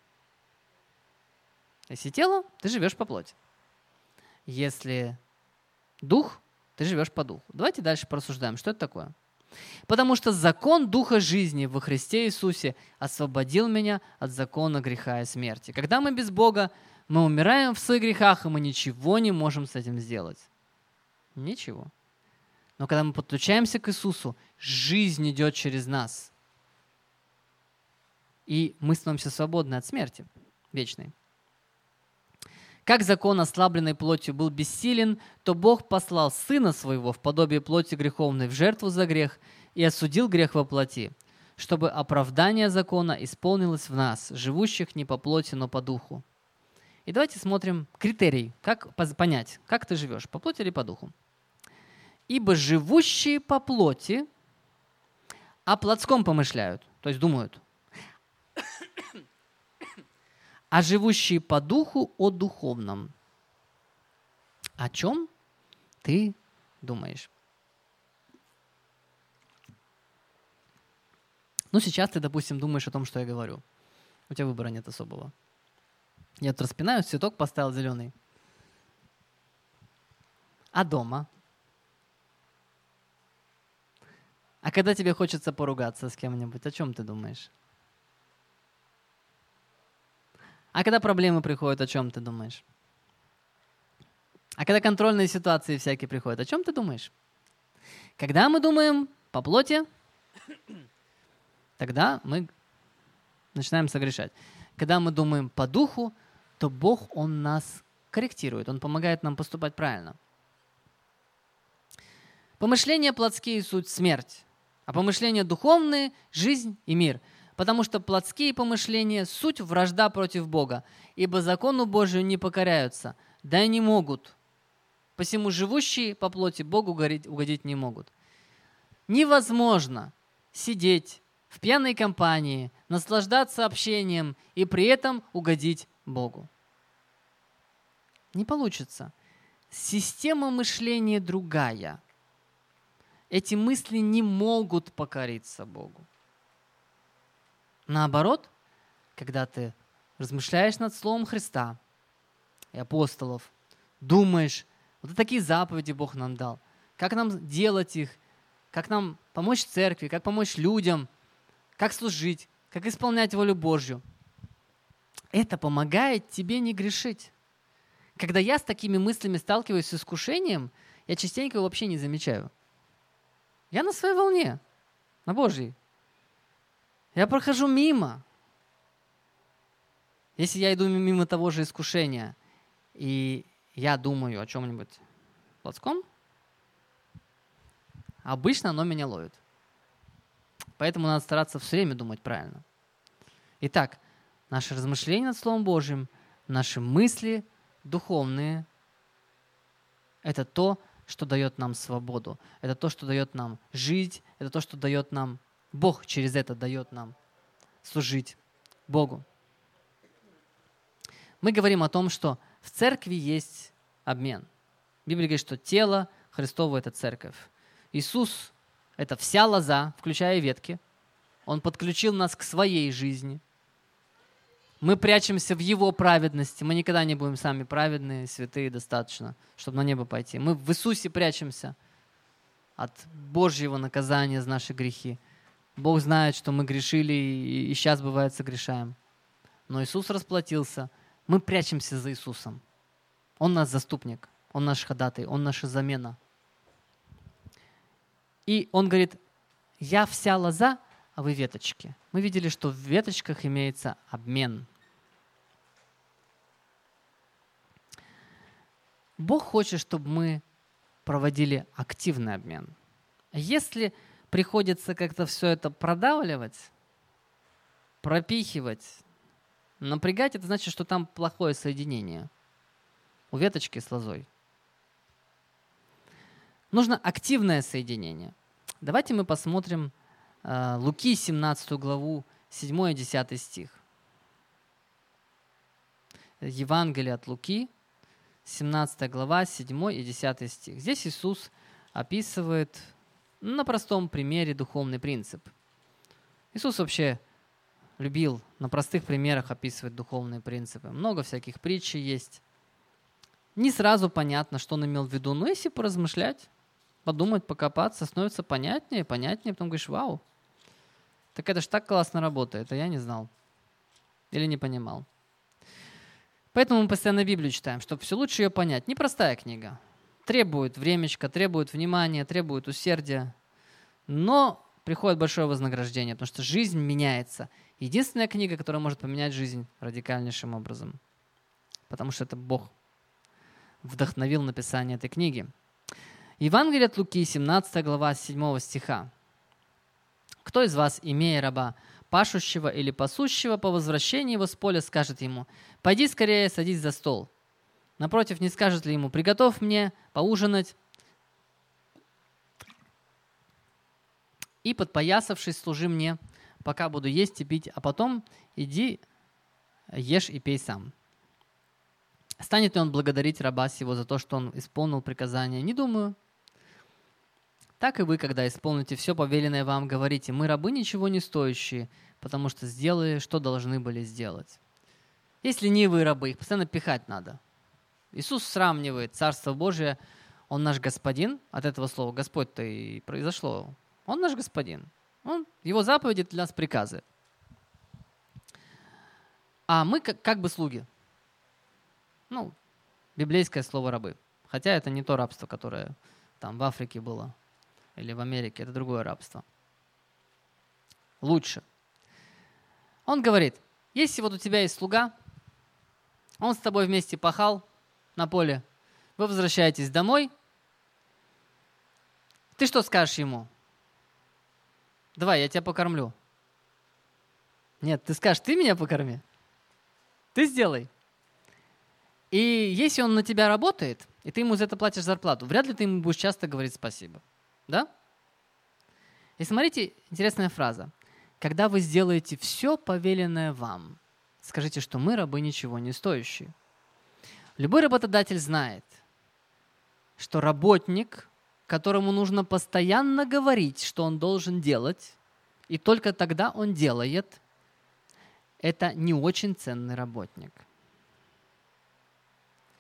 Если тело, ты живешь по плоти. Если дух, ты живешь по духу. Давайте дальше порассуждаем, что это такое. Потому что закон Духа жизни во Христе Иисусе освободил меня от закона греха и смерти. Когда мы без Бога, мы умираем в своих грехах, и мы ничего не можем с этим сделать. Ничего. Но когда мы подключаемся к Иисусу, жизнь идет через нас. И мы становимся свободны от смерти вечной. Как закон, ослабленный плотью, был бессилен, то Бог послал Сына Своего в подобие плоти греховной в жертву за грех и осудил грех во плоти, чтобы оправдание закона исполнилось в нас, живущих не по плоти, но по духу. И давайте смотрим критерий, как понять, как ты живешь, по плоти или по духу. Ибо живущие по плоти о плотском помышляют, то есть думают, а живущие по духу о духовном. О чем ты думаешь? Ну, сейчас ты, допустим, думаешь о том, что я говорю. У тебя выбора нет особого. Я тут распинаю, цветок поставил зеленый. А дома? А когда тебе хочется поругаться с кем-нибудь, о чем ты думаешь? А когда проблемы приходят, о чем ты думаешь? А когда контрольные ситуации всякие приходят, о чем ты думаешь? Когда мы думаем по плоти, тогда мы начинаем согрешать. Когда мы думаем по духу, то Бог, Он нас корректирует, Он помогает нам поступать правильно. Помышления плотские – суть смерть, а помышления духовные – жизнь и мир. Потому что плотские помышления – суть вражда против Бога, ибо закону Божию не покоряются, да и не могут. Посему живущие по плоти Богу угодить не могут. Невозможно сидеть в пьяной компании, наслаждаться общением и при этом угодить Богу. Не получится. Система мышления другая. Эти мысли не могут покориться Богу. Наоборот, когда ты размышляешь над Словом Христа, и апостолов, думаешь, вот такие заповеди Бог нам дал, как нам делать их, как нам помочь церкви, как помочь людям, как служить, как исполнять волю Божью. Это помогает тебе не грешить. Когда я с такими мыслями сталкиваюсь с искушением, я частенько его вообще не замечаю. Я на своей волне, на Божьей. Я прохожу мимо. Если я иду мимо того же искушения, и я думаю о чем-нибудь плотском, обычно оно меня ловит. Поэтому надо стараться все время думать правильно. Итак, наши размышления над Словом Божьим, наши мысли духовные – это то, что дает нам свободу. Это то, что дает нам жить. Это то, что дает нам, Бог через это дает нам служить Богу. Мы говорим о том, что в церкви есть обмен. Библия говорит, что тело Христово – это церковь. Иисус – это вся лоза, включая ветки. Он подключил нас к своей жизни. Мы прячемся в Его праведности. Мы никогда не будем сами праведные, святые достаточно, чтобы на небо пойти. Мы в Иисусе прячемся от Божьего наказания за наши грехи. Бог знает, что мы грешили и сейчас, бывает, согрешаем. Но Иисус расплатился. Мы прячемся за Иисусом. Он наш заступник, Он наш ходатай, Он наша замена. И Он говорит, я вся лоза, а вы веточки. Мы видели, что в веточках имеется обмен. Бог хочет, чтобы мы проводили активный обмен. Если приходится как-то все это продавливать, пропихивать, напрягать, это значит, что там плохое соединение у веточки с лозой. Нужно активное соединение. Давайте мы посмотрим э, Луки, семнадцатую главу, седьмой и десятый стих. Евангелие от Луки, семнадцатая глава, седьмой и десятый стих. Здесь Иисус описывает на простом примере духовный принцип. Иисус вообще любил на простых примерах описывать духовные принципы. Много всяких притч есть. Не сразу понятно, что он имел в виду, но если поразмышлять, подумать, покопаться, становится понятнее, понятнее, потом говоришь, вау, так это ж так классно работает, а я не знал или не понимал. Поэтому мы постоянно Библию читаем, чтобы все лучше ее понять. Непростая книга. Требует времечка, требует внимания, требует усердия, но приходит большое вознаграждение, потому что жизнь меняется. Единственная книга, которая может поменять жизнь радикальнейшим образом. Потому что это Бог вдохновил написание этой книги. Евангелие от Луки, семнадцатая глава, седьмого стиха. «Кто из вас, имея раба, пашущего или пасущего, по возвращении его с поля скажет ему, «Пойди скорее, садись за стол». Напротив, не скажет ли ему, «Приготовь мне поужинать, и, подпоясавшись, служи мне, пока буду есть и пить, а потом иди, ешь и пей сам». Станет ли он благодарить раба сего за то, что он исполнил приказание? Не думаю. Так и вы, когда исполните все повеленное вам, говорите, мы рабы ничего не стоящие, потому что сделали, что должны были сделать. Есть ленивые рабы, их постоянно пихать надо. Иисус сравнивает Царство Божие, Он наш Господин, от этого слова Господь-то и произошло. Он наш Господин. Он, его заповеди для нас приказы. А мы как, как бы слуги. Ну, библейское слово рабы. Хотя это не то рабство, которое там в Африке было или в Америке. Это другое рабство. Лучше. Он говорит, если вот у тебя есть слуга, он с тобой вместе пахал на поле, вы возвращаетесь домой, ты что скажешь ему? Давай, я тебя покормлю. Нет, ты скажешь, ты меня покорми. Ты сделай. И если он на тебя работает, и ты ему за это платишь зарплату, вряд ли ты ему будешь часто говорить спасибо. Да? И смотрите, интересная фраза. Когда вы сделаете все повеленное вам, скажите, что мы рабы ничего не стоящие. Любой работодатель знает, что работник, которому нужно постоянно говорить, что он должен делать, и только тогда он делает, это не очень ценный работник.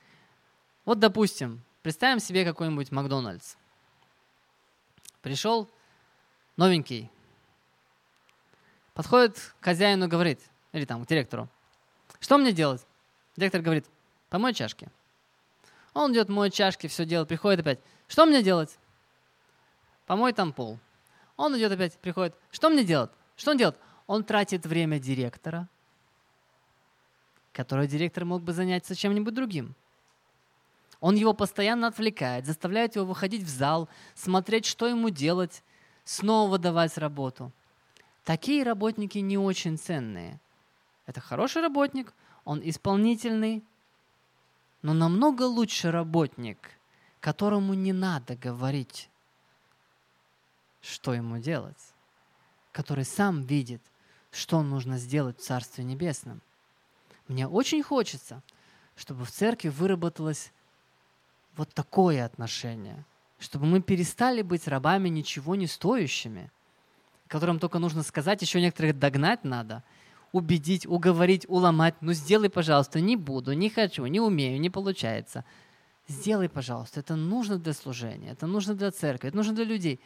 Вот, допустим, представим себе какой-нибудь Макдональдс. Пришел новенький, подходит к хозяину, говорит, или там к директору, что мне делать? Директор говорит, помой чашки. Он идет, моет чашки, все делает, приходит опять, что мне делать? Помой там пол. Он идет опять, приходит, что мне делать? Что он делает? Он тратит время директора, которое директор мог бы заняться чем-нибудь другим. Он его постоянно отвлекает, заставляет его выходить в зал, смотреть, что ему делать, снова выдавать работу. Такие работники не очень ценные. Это хороший работник, он исполнительный, но намного лучше работник, которому не надо говорить, что ему делать, который сам видит, что нужно сделать в Царстве Небесном. Мне очень хочется, чтобы в церкви выработалось вот такое отношение, чтобы мы перестали быть рабами ничего не стоящими, которым только нужно сказать, еще некоторых догнать надо, убедить, уговорить, уломать. Ну сделай, пожалуйста, не буду, не хочу, не умею, не получается. Сделай, пожалуйста, это нужно для служения, это нужно для церкви, это нужно для людей.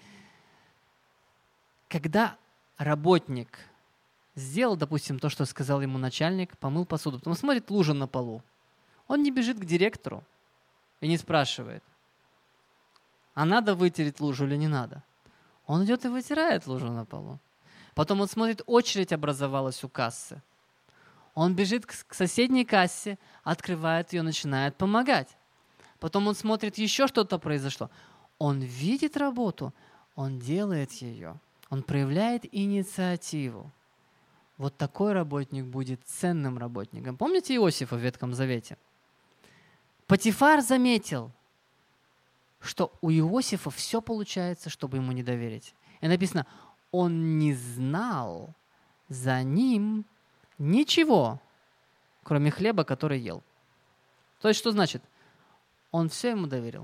Когда работник сделал, допустим, то, что сказал ему начальник, помыл посуду, потом смотрит лужа на полу, он не бежит к директору и не спрашивает, а надо вытереть лужу или не надо. Он идет и вытирает лужу на полу. Потом он смотрит, очередь образовалась у кассы. Он бежит к соседней кассе, открывает ее, начинает помогать. Потом он смотрит, еще что-то произошло. Он видит работу, он делает ее. Он проявляет инициативу. Вот такой работник будет ценным работником. Помните Иосифа в Ветхом Завете? Потифар заметил, что у Иосифа все получается, чтобы ему не доверить. И написано, он не знал за ним ничего, кроме хлеба, который ел. То есть что значит? Он все ему доверил.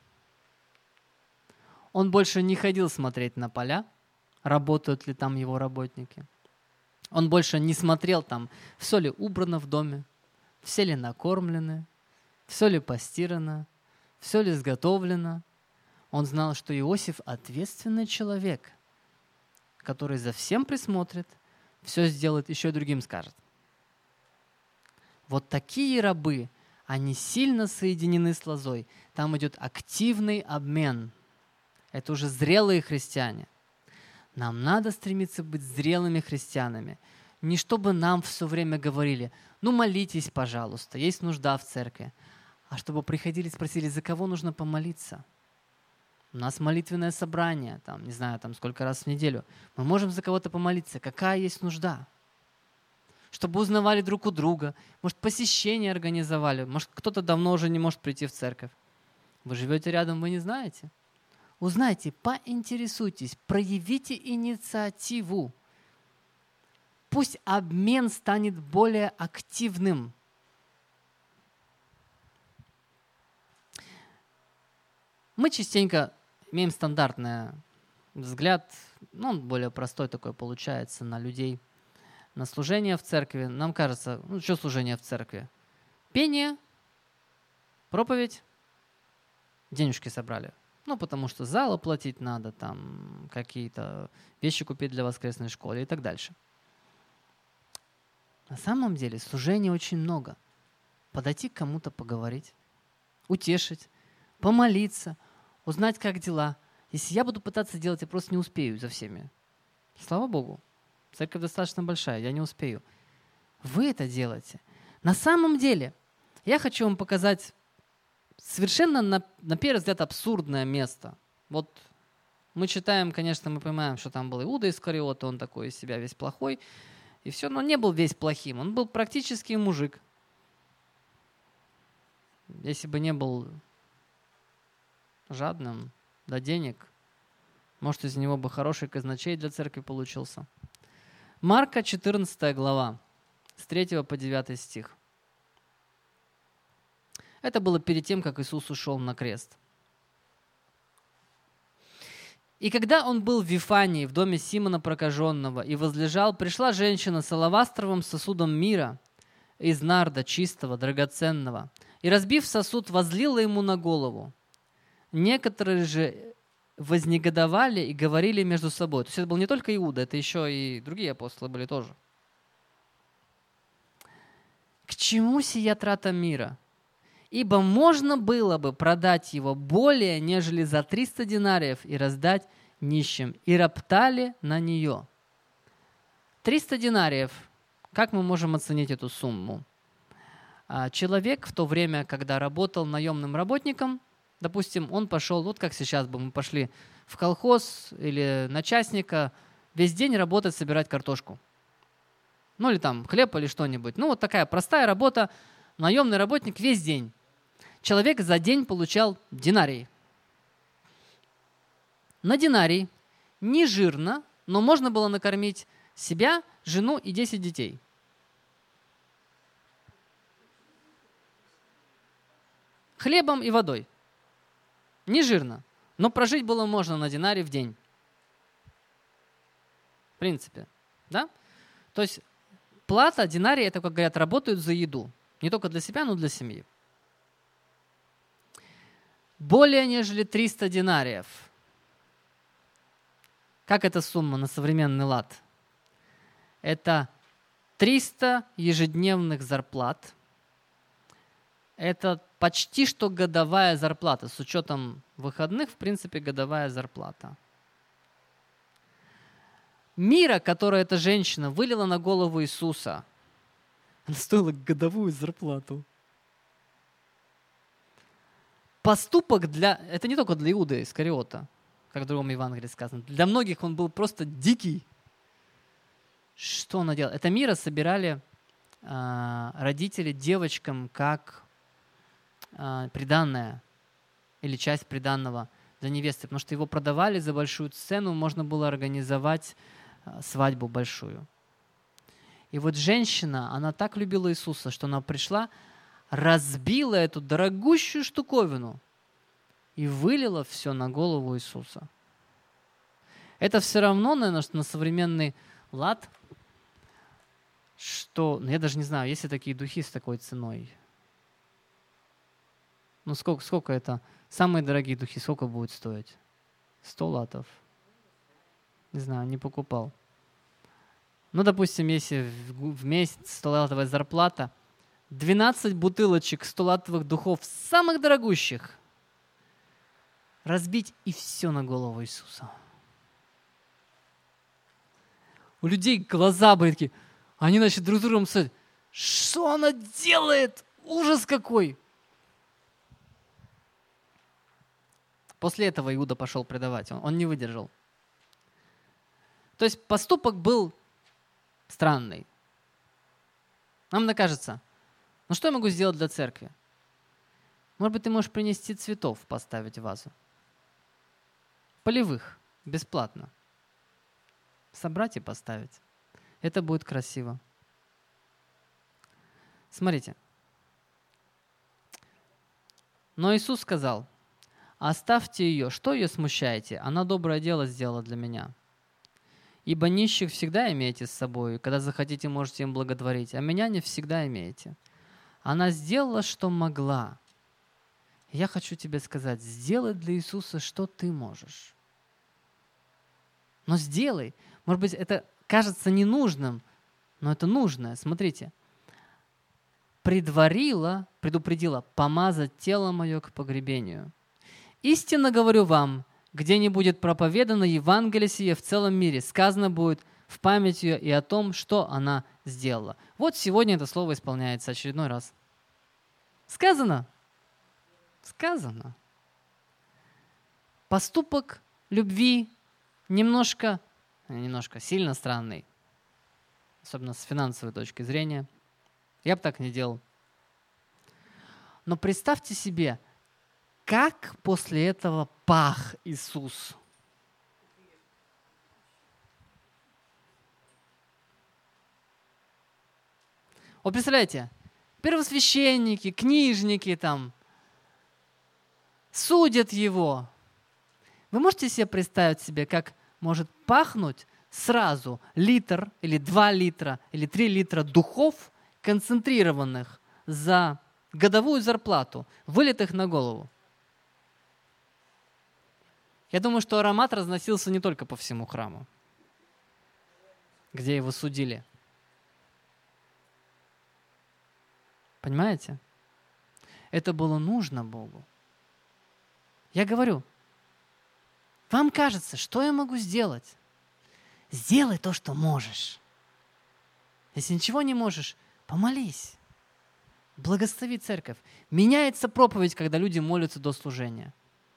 Он больше не ходил смотреть на поля, работают ли там его работники. Он больше не смотрел там, все ли убрано в доме, все ли накормлены, все ли постирано, все ли изготовлено. Он знал, что Иосиф ответственный человек, который за всем присмотрит, все сделает, еще и другим скажет. Вот такие рабы, они сильно соединены с лозой. Там идет активный обмен. Это уже зрелые христиане. Нам надо стремиться быть зрелыми христианами. Не чтобы нам все время говорили, ну молитесь, пожалуйста, есть нужда в церкви. А чтобы приходили и спросили, за кого нужно помолиться. У нас молитвенное собрание, там, не знаю, там сколько раз в неделю. Мы можем за кого-то помолиться. Какая есть нужда? Чтобы узнавали друг у друга. Может, посещение организовали. Может, кто-то давно уже не может прийти в церковь. Вы живете рядом, вы не знаете. Узнайте, поинтересуйтесь, проявите инициативу. Пусть обмен станет более активным. Мы частенько имеем стандартный взгляд, ну, он более простой такой получается, на людей, на служение в церкви. Нам кажется, ну, что служение в церкви? Пение, проповедь, денежки собрали. Ну, потому что зал оплатить надо, там какие-то вещи купить для воскресной школы и так дальше. На самом деле служения очень много. Подойти к кому-то поговорить, утешить, помолиться, узнать, как дела. Если я буду пытаться делать, я просто не успею за всеми. Слава Богу, церковь достаточно большая, я не успею. Вы это делаете. На самом деле, я хочу вам показать совершенно, на, на первый взгляд, абсурдное место. Вот мы читаем, конечно, мы понимаем, что там был Иуда Искариот, он такой из себя весь плохой, и все, но он не был весь плохим, он был практически мужик. Если бы не был жадным до денег, может, из него бы хороший казначей для церкви получился. Марка, четырнадцатая глава, с третьего по девятый стих. Это было перед тем, как Иисус ушел на крест. «И когда он был в Вифании, в доме Симона Прокаженного, и возлежал, пришла женщина с алавастровым сосудом мира из нарда чистого, драгоценного, и, разбив сосуд, возлила ему на голову. Некоторые же вознегодовали и говорили между собой. То есть это был не только Иуда, это еще и другие апостолы были тоже. К чему сия трата мира? Ибо можно было бы продать его более, нежели за триста динариев и раздать нищим. И роптали на нее. триста динариев. Как мы можем оценить эту сумму? Человек в то время, когда работал наемным работником, допустим, он пошел, вот как сейчас бы мы пошли в колхоз или на частника, весь день работать, собирать картошку. Ну или там хлеб или что-нибудь. Ну вот такая простая работа, наемный работник весь день. Человек за день получал динарий. На динарий не жирно, но можно было накормить себя, жену и десять детей. Хлебом и водой. Не жирно, но прожить было можно на динарий в день. В принципе, да? То есть плата, динарий, это, как говорят, работают за еду. Не только для себя, но и для семьи. Более нежели триста динариев. Как эта сумма на современный лад? Это триста ежедневных зарплат. Это почти что годовая зарплата. С учетом выходных, в принципе, годовая зарплата. Мира, которую эта женщина вылила на голову Иисуса, она стоила годовую зарплату. Поступок для... Это не только для Иуды Искариота, как в другом Евангелии сказано. Для многих он был просто дикий. Что она делала? Это мира собирали э, родители девочкам как э, приданное или часть приданного для невесты, потому что его продавали за большую цену, можно было организовать э, свадьбу большую. И вот женщина, она так любила Иисуса, что она пришла, разбила эту дорогущую штуковину и вылила все на голову Иисуса. Это все равно, наверное, на современный лад, что, ну, я даже не знаю, есть ли такие духи с такой ценой. Ну, сколько, сколько это? Самые дорогие духи, сколько будет стоить? Сто латов. Не знаю, не покупал. Ну, допустим, если в месяц столатовая зарплата, двенадцать бутылочек столатовых духов, самых дорогущих, разбить и все на голову Иисуса. У людей глаза были такие, они начали друг с другом сказать, что она делает? Ужас какой! После этого Иуда пошел предавать, он, он не выдержал. То есть поступок был странный. Нам мне кажется, ну что я могу сделать для церкви? Может быть, ты можешь принести цветов, поставить в вазу. Полевых, бесплатно. Собрать и поставить. Это будет красиво. Смотрите. Но Иисус сказал, оставьте ее, что ее смущаете? Она доброе дело сделала для меня. Ибо нищих всегда имеете с собой, и когда захотите, можете им благотворить, а меня не всегда имеете. Она сделала, что могла. Я хочу тебе сказать, сделай для Иисуса, что ты можешь. Но сделай. Может быть, это кажется ненужным, но это нужное. Смотрите. Предварила, предупредила, помазать тело мое к погребению. Истинно говорю вам, где не будет проповедано Евангелие сие в целом мире, сказано будет в память ее и о том, что она сделала. Вот сегодня это слово исполняется очередной раз. Сказано. Сказано. Поступок любви немножко, немножко сильно странный, особенно с финансовой точки зрения. Я бы так не делал. Но представьте себе, как после этого пах Иисус. Вот представляете, первосвященники, книжники там судят его. Вы можете себе представить себе, как может пахнуть сразу литр или два литра или три литра духов, концентрированных за годовую зарплату, вылитых на голову. Я думаю, что аромат разносился не только по всему храму, где его судили. Понимаете? Это было нужно Богу. Я говорю, вам кажется, что я могу сделать? Сделай то, что можешь. Если ничего не можешь, помолись. Благослови церковь. Меняется проповедь, когда люди молятся до служения.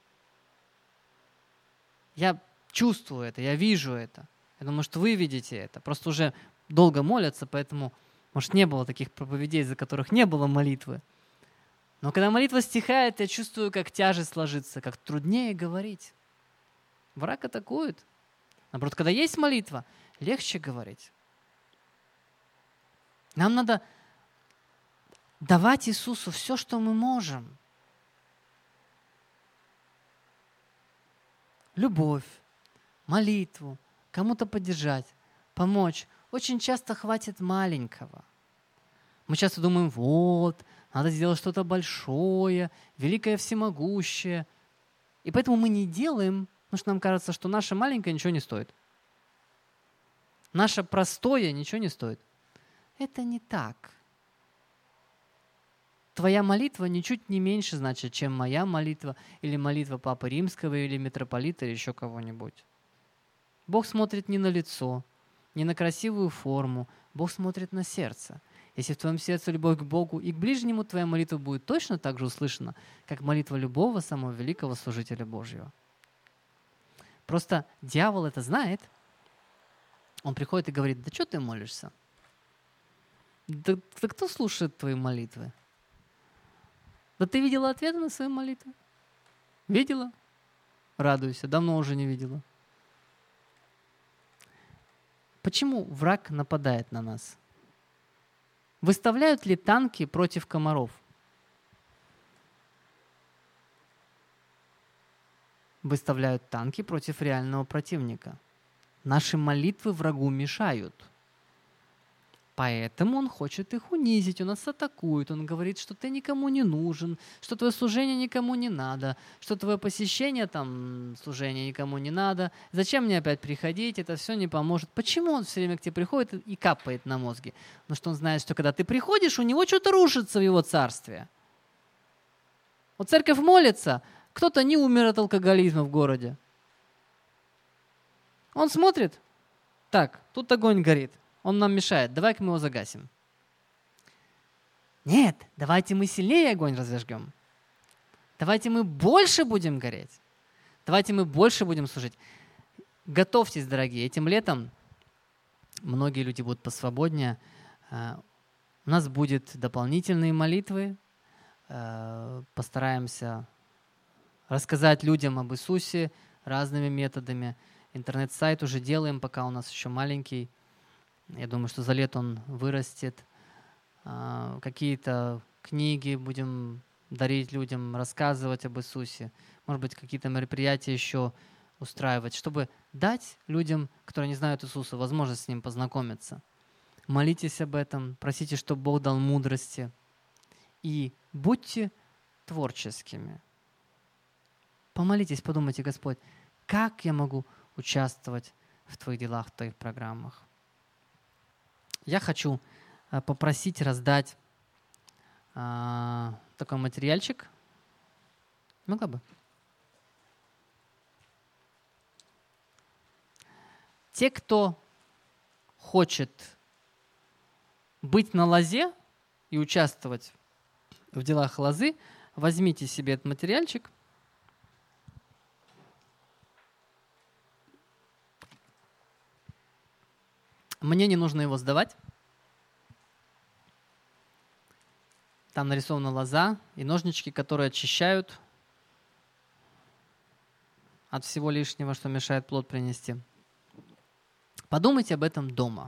Я чувствую это, я вижу это. Я думаю, что вы видите это. Просто уже долго молятся, поэтому, может, не было таких проповедей, за которых не было молитвы. Но когда молитва стихает, я чувствую, как тяжесть ложится, как труднее говорить. Враг атакует. Наоборот, когда есть молитва, легче говорить. Нам надо давать Иисусу все, что мы можем. Любовь, молитву, кому-то поддержать, помочь. Очень часто хватит маленького. Мы часто думаем, вот, надо сделать что-то большое, великое, всемогущее. И поэтому мы не делаем, потому что нам кажется, что наше маленькое ничего не стоит. Наше простое ничего не стоит. Это не так. Твоя молитва ничуть не меньше значит, чем моя молитва или молитва Папы Римского или митрополита или еще кого-нибудь. Бог смотрит не на лицо, не на красивую форму. Бог смотрит на сердце. Если в твоем сердце любовь к Богу и к ближнему, твоя молитва будет точно так же услышана, как молитва любого самого великого служителя Божьего. Просто дьявол это знает. Он приходит и говорит, да что ты молишься? Да, да кто слушает твои молитвы? Да ты видела ответы на свои молитвы? Видела? Радуйся, давно уже не видела. Почему враг нападает на нас? Выставляют ли танки против комаров? Выставляют танки против реального противника. Наши молитвы врагу мешают. Поэтому он хочет их унизить, он нас атакует, он говорит, что ты никому не нужен, что твое служение никому не надо, что твое посещение, там, служение никому не надо, зачем мне опять приходить, это все не поможет. Почему он все время к тебе приходит и капает на мозги? Потому что он знает, что когда ты приходишь, у него что-то рушится в его царстве. Вот церковь молится, кто-то не умер от алкоголизма в городе. Он смотрит, так, тут огонь горит. Он нам мешает, давай-ка мы его загасим. Нет, давайте мы сильнее огонь разожгем. Давайте мы больше будем гореть. Давайте мы больше будем служить. Готовьтесь, дорогие, этим летом многие люди будут посвободнее. У нас будут дополнительные молитвы. Постараемся рассказать людям об Иисусе разными методами. Интернет-сайт уже делаем, пока у нас еще маленький. Я думаю, что за лето он вырастет. Какие-то книги будем дарить людям, рассказывать об Иисусе. Может быть, какие-то мероприятия еще устраивать, чтобы дать людям, которые не знают Иисуса, возможность с Ним познакомиться. Молитесь об этом, просите, чтобы Бог дал мудрости. И будьте творческими. Помолитесь, подумайте, Господь, как я могу участвовать в Твоих делах, в Твоих программах. Я хочу попросить раздать а, такой материальчик. Могла бы. Те, кто хочет быть на лозе и участвовать в делах лозы, возьмите себе этот материальчик. Мне не нужно его сдавать. Там нарисована лоза и ножнички, которые очищают от всего лишнего, что мешает плод принести. Подумайте об этом дома.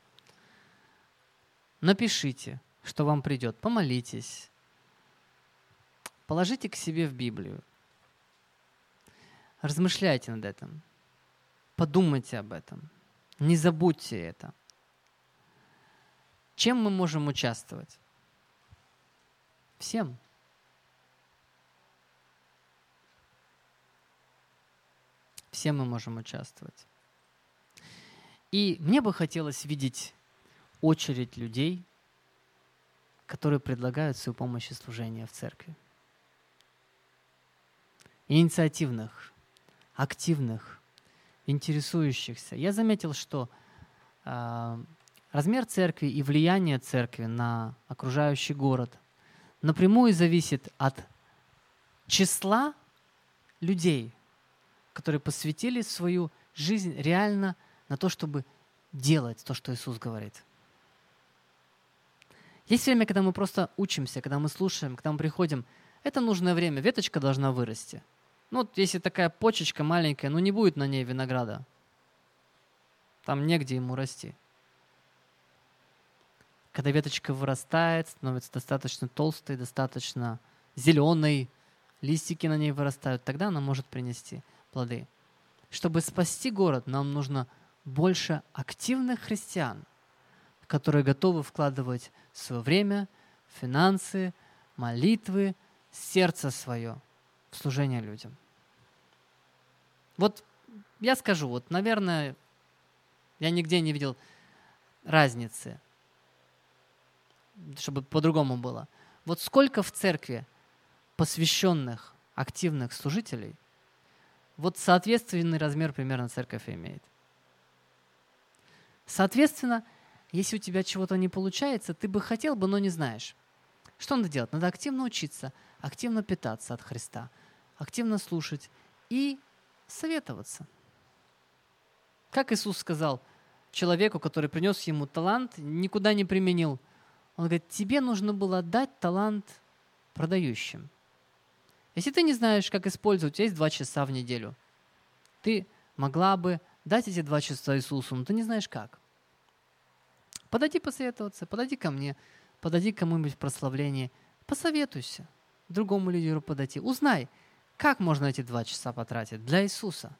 Напишите, что вам придет. Помолитесь. Положите к себе в Библию. Размышляйте над этим. Подумайте об этом. Не забудьте это. Чем мы можем участвовать? Всем. Все мы можем участвовать. И мне бы хотелось видеть очередь людей, которые предлагают свою помощь и служение в церкви. Инициативных, активных, интересующихся. Я заметил, что э, размер церкви и влияние церкви на окружающий город напрямую зависит от числа людей, которые посвятили свою жизнь реально на то, чтобы делать то, что Иисус говорит. Есть время, когда мы просто учимся, когда мы слушаем, когда мы приходим. Это нужное время, веточка должна вырасти. Ну, вот если такая почечка маленькая, ну не будет на ней винограда. Там негде ему расти. Когда веточка вырастает, становится достаточно толстой, достаточно зеленой, листики на ней вырастают, тогда она может принести плоды. Чтобы спасти город, нам нужно больше активных христиан, которые готовы вкладывать свое время, финансы, молитвы, сердце свое в служение людям. Вот я скажу, вот, наверное, я нигде не видел разницы, чтобы по-другому было. Вот сколько в церкви посвященных, активных служителей, вот соответственный размер примерно церковь имеет. Соответственно, если у тебя чего-то не получается, ты бы хотел бы, но не знаешь. Что надо делать? Надо активно учиться, активно питаться от Христа, активно слушать и советоваться. Как Иисус сказал человеку, который принес ему талант, никуда не применил, он говорит, тебе нужно было дать талант продающим. Если ты не знаешь, как использовать, у тебя есть два часа в неделю, ты могла бы дать эти два часа Иисусу, но ты не знаешь как. Подойди посоветоваться, подойди ко мне, подойди к кому-нибудь в прославлении, посоветуйся другому лидеру подойти. Узнай, как можно эти два часа потратить для Иисуса.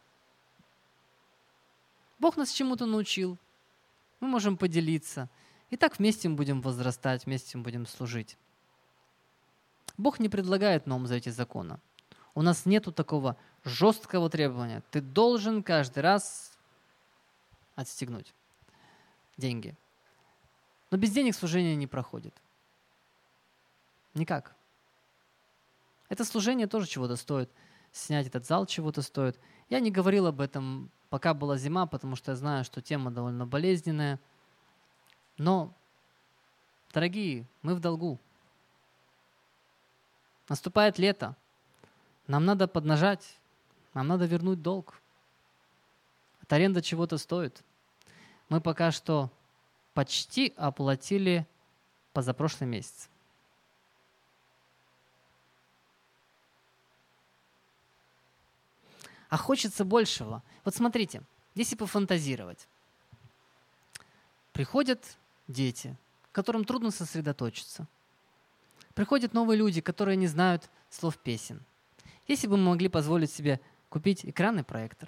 Бог нас чему-то научил, мы можем поделиться. И так вместе мы будем возрастать, вместе мы будем служить. Бог не предлагает в Новом Завете закона. У нас нету такого жесткого требования. Ты должен каждый раз отстегнуть деньги. Но без денег служение не проходит. Никак. Это служение тоже чего-то стоит. Снять этот зал чего-то стоит. Я не говорил об этом, пока была зима, потому что я знаю, что тема довольно болезненная. Но, дорогие, мы в долгу. Наступает лето. Нам надо поднажать. Нам надо вернуть долг. Эта аренда чего-то стоит. Мы пока что почти оплатили позапрошлый месяц. А хочется большего. Вот смотрите, если пофантазировать. Приходят дети, которым трудно сосредоточиться. Приходят новые люди, которые не знают слов песен. Если бы мы могли позволить себе купить экранный проектор,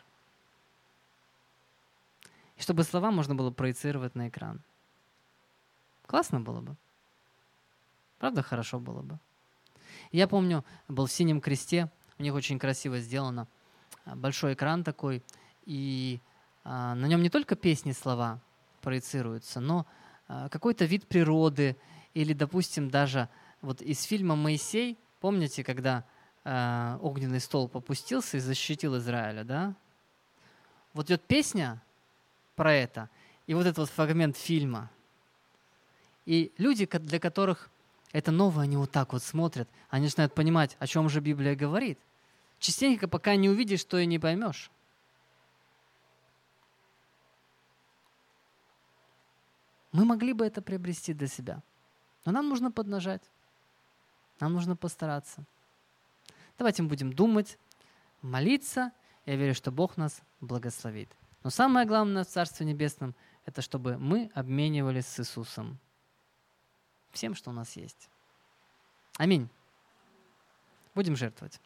и чтобы слова можно было проецировать на экран. Классно было бы. Правда, хорошо было бы. Я помню, был в «Синем кресте», у них очень красиво сделано. Большой экран такой, и а, на нем не только песни, слова проецируются, но а, какой-то вид природы, или, допустим, даже вот из фильма «Моисей», помните, когда а, огненный столб опустился и защитил Израиля, да? Вот идет песня про это, и вот этот вот фрагмент фильма. И люди, для которых это новое, они вот так вот смотрят, они начинают понимать, о чем же Библия говорит. Частенько, пока не увидишь, то и не поймешь. Мы могли бы это приобрести для себя, но нам нужно поднажать, нам нужно постараться. Давайте мы будем думать, молиться. Я верю, что Бог нас благословит. Но самое главное в Царстве Небесном – это чтобы мы обменивались с Иисусом всем, что у нас есть. Аминь. Будем жертвовать.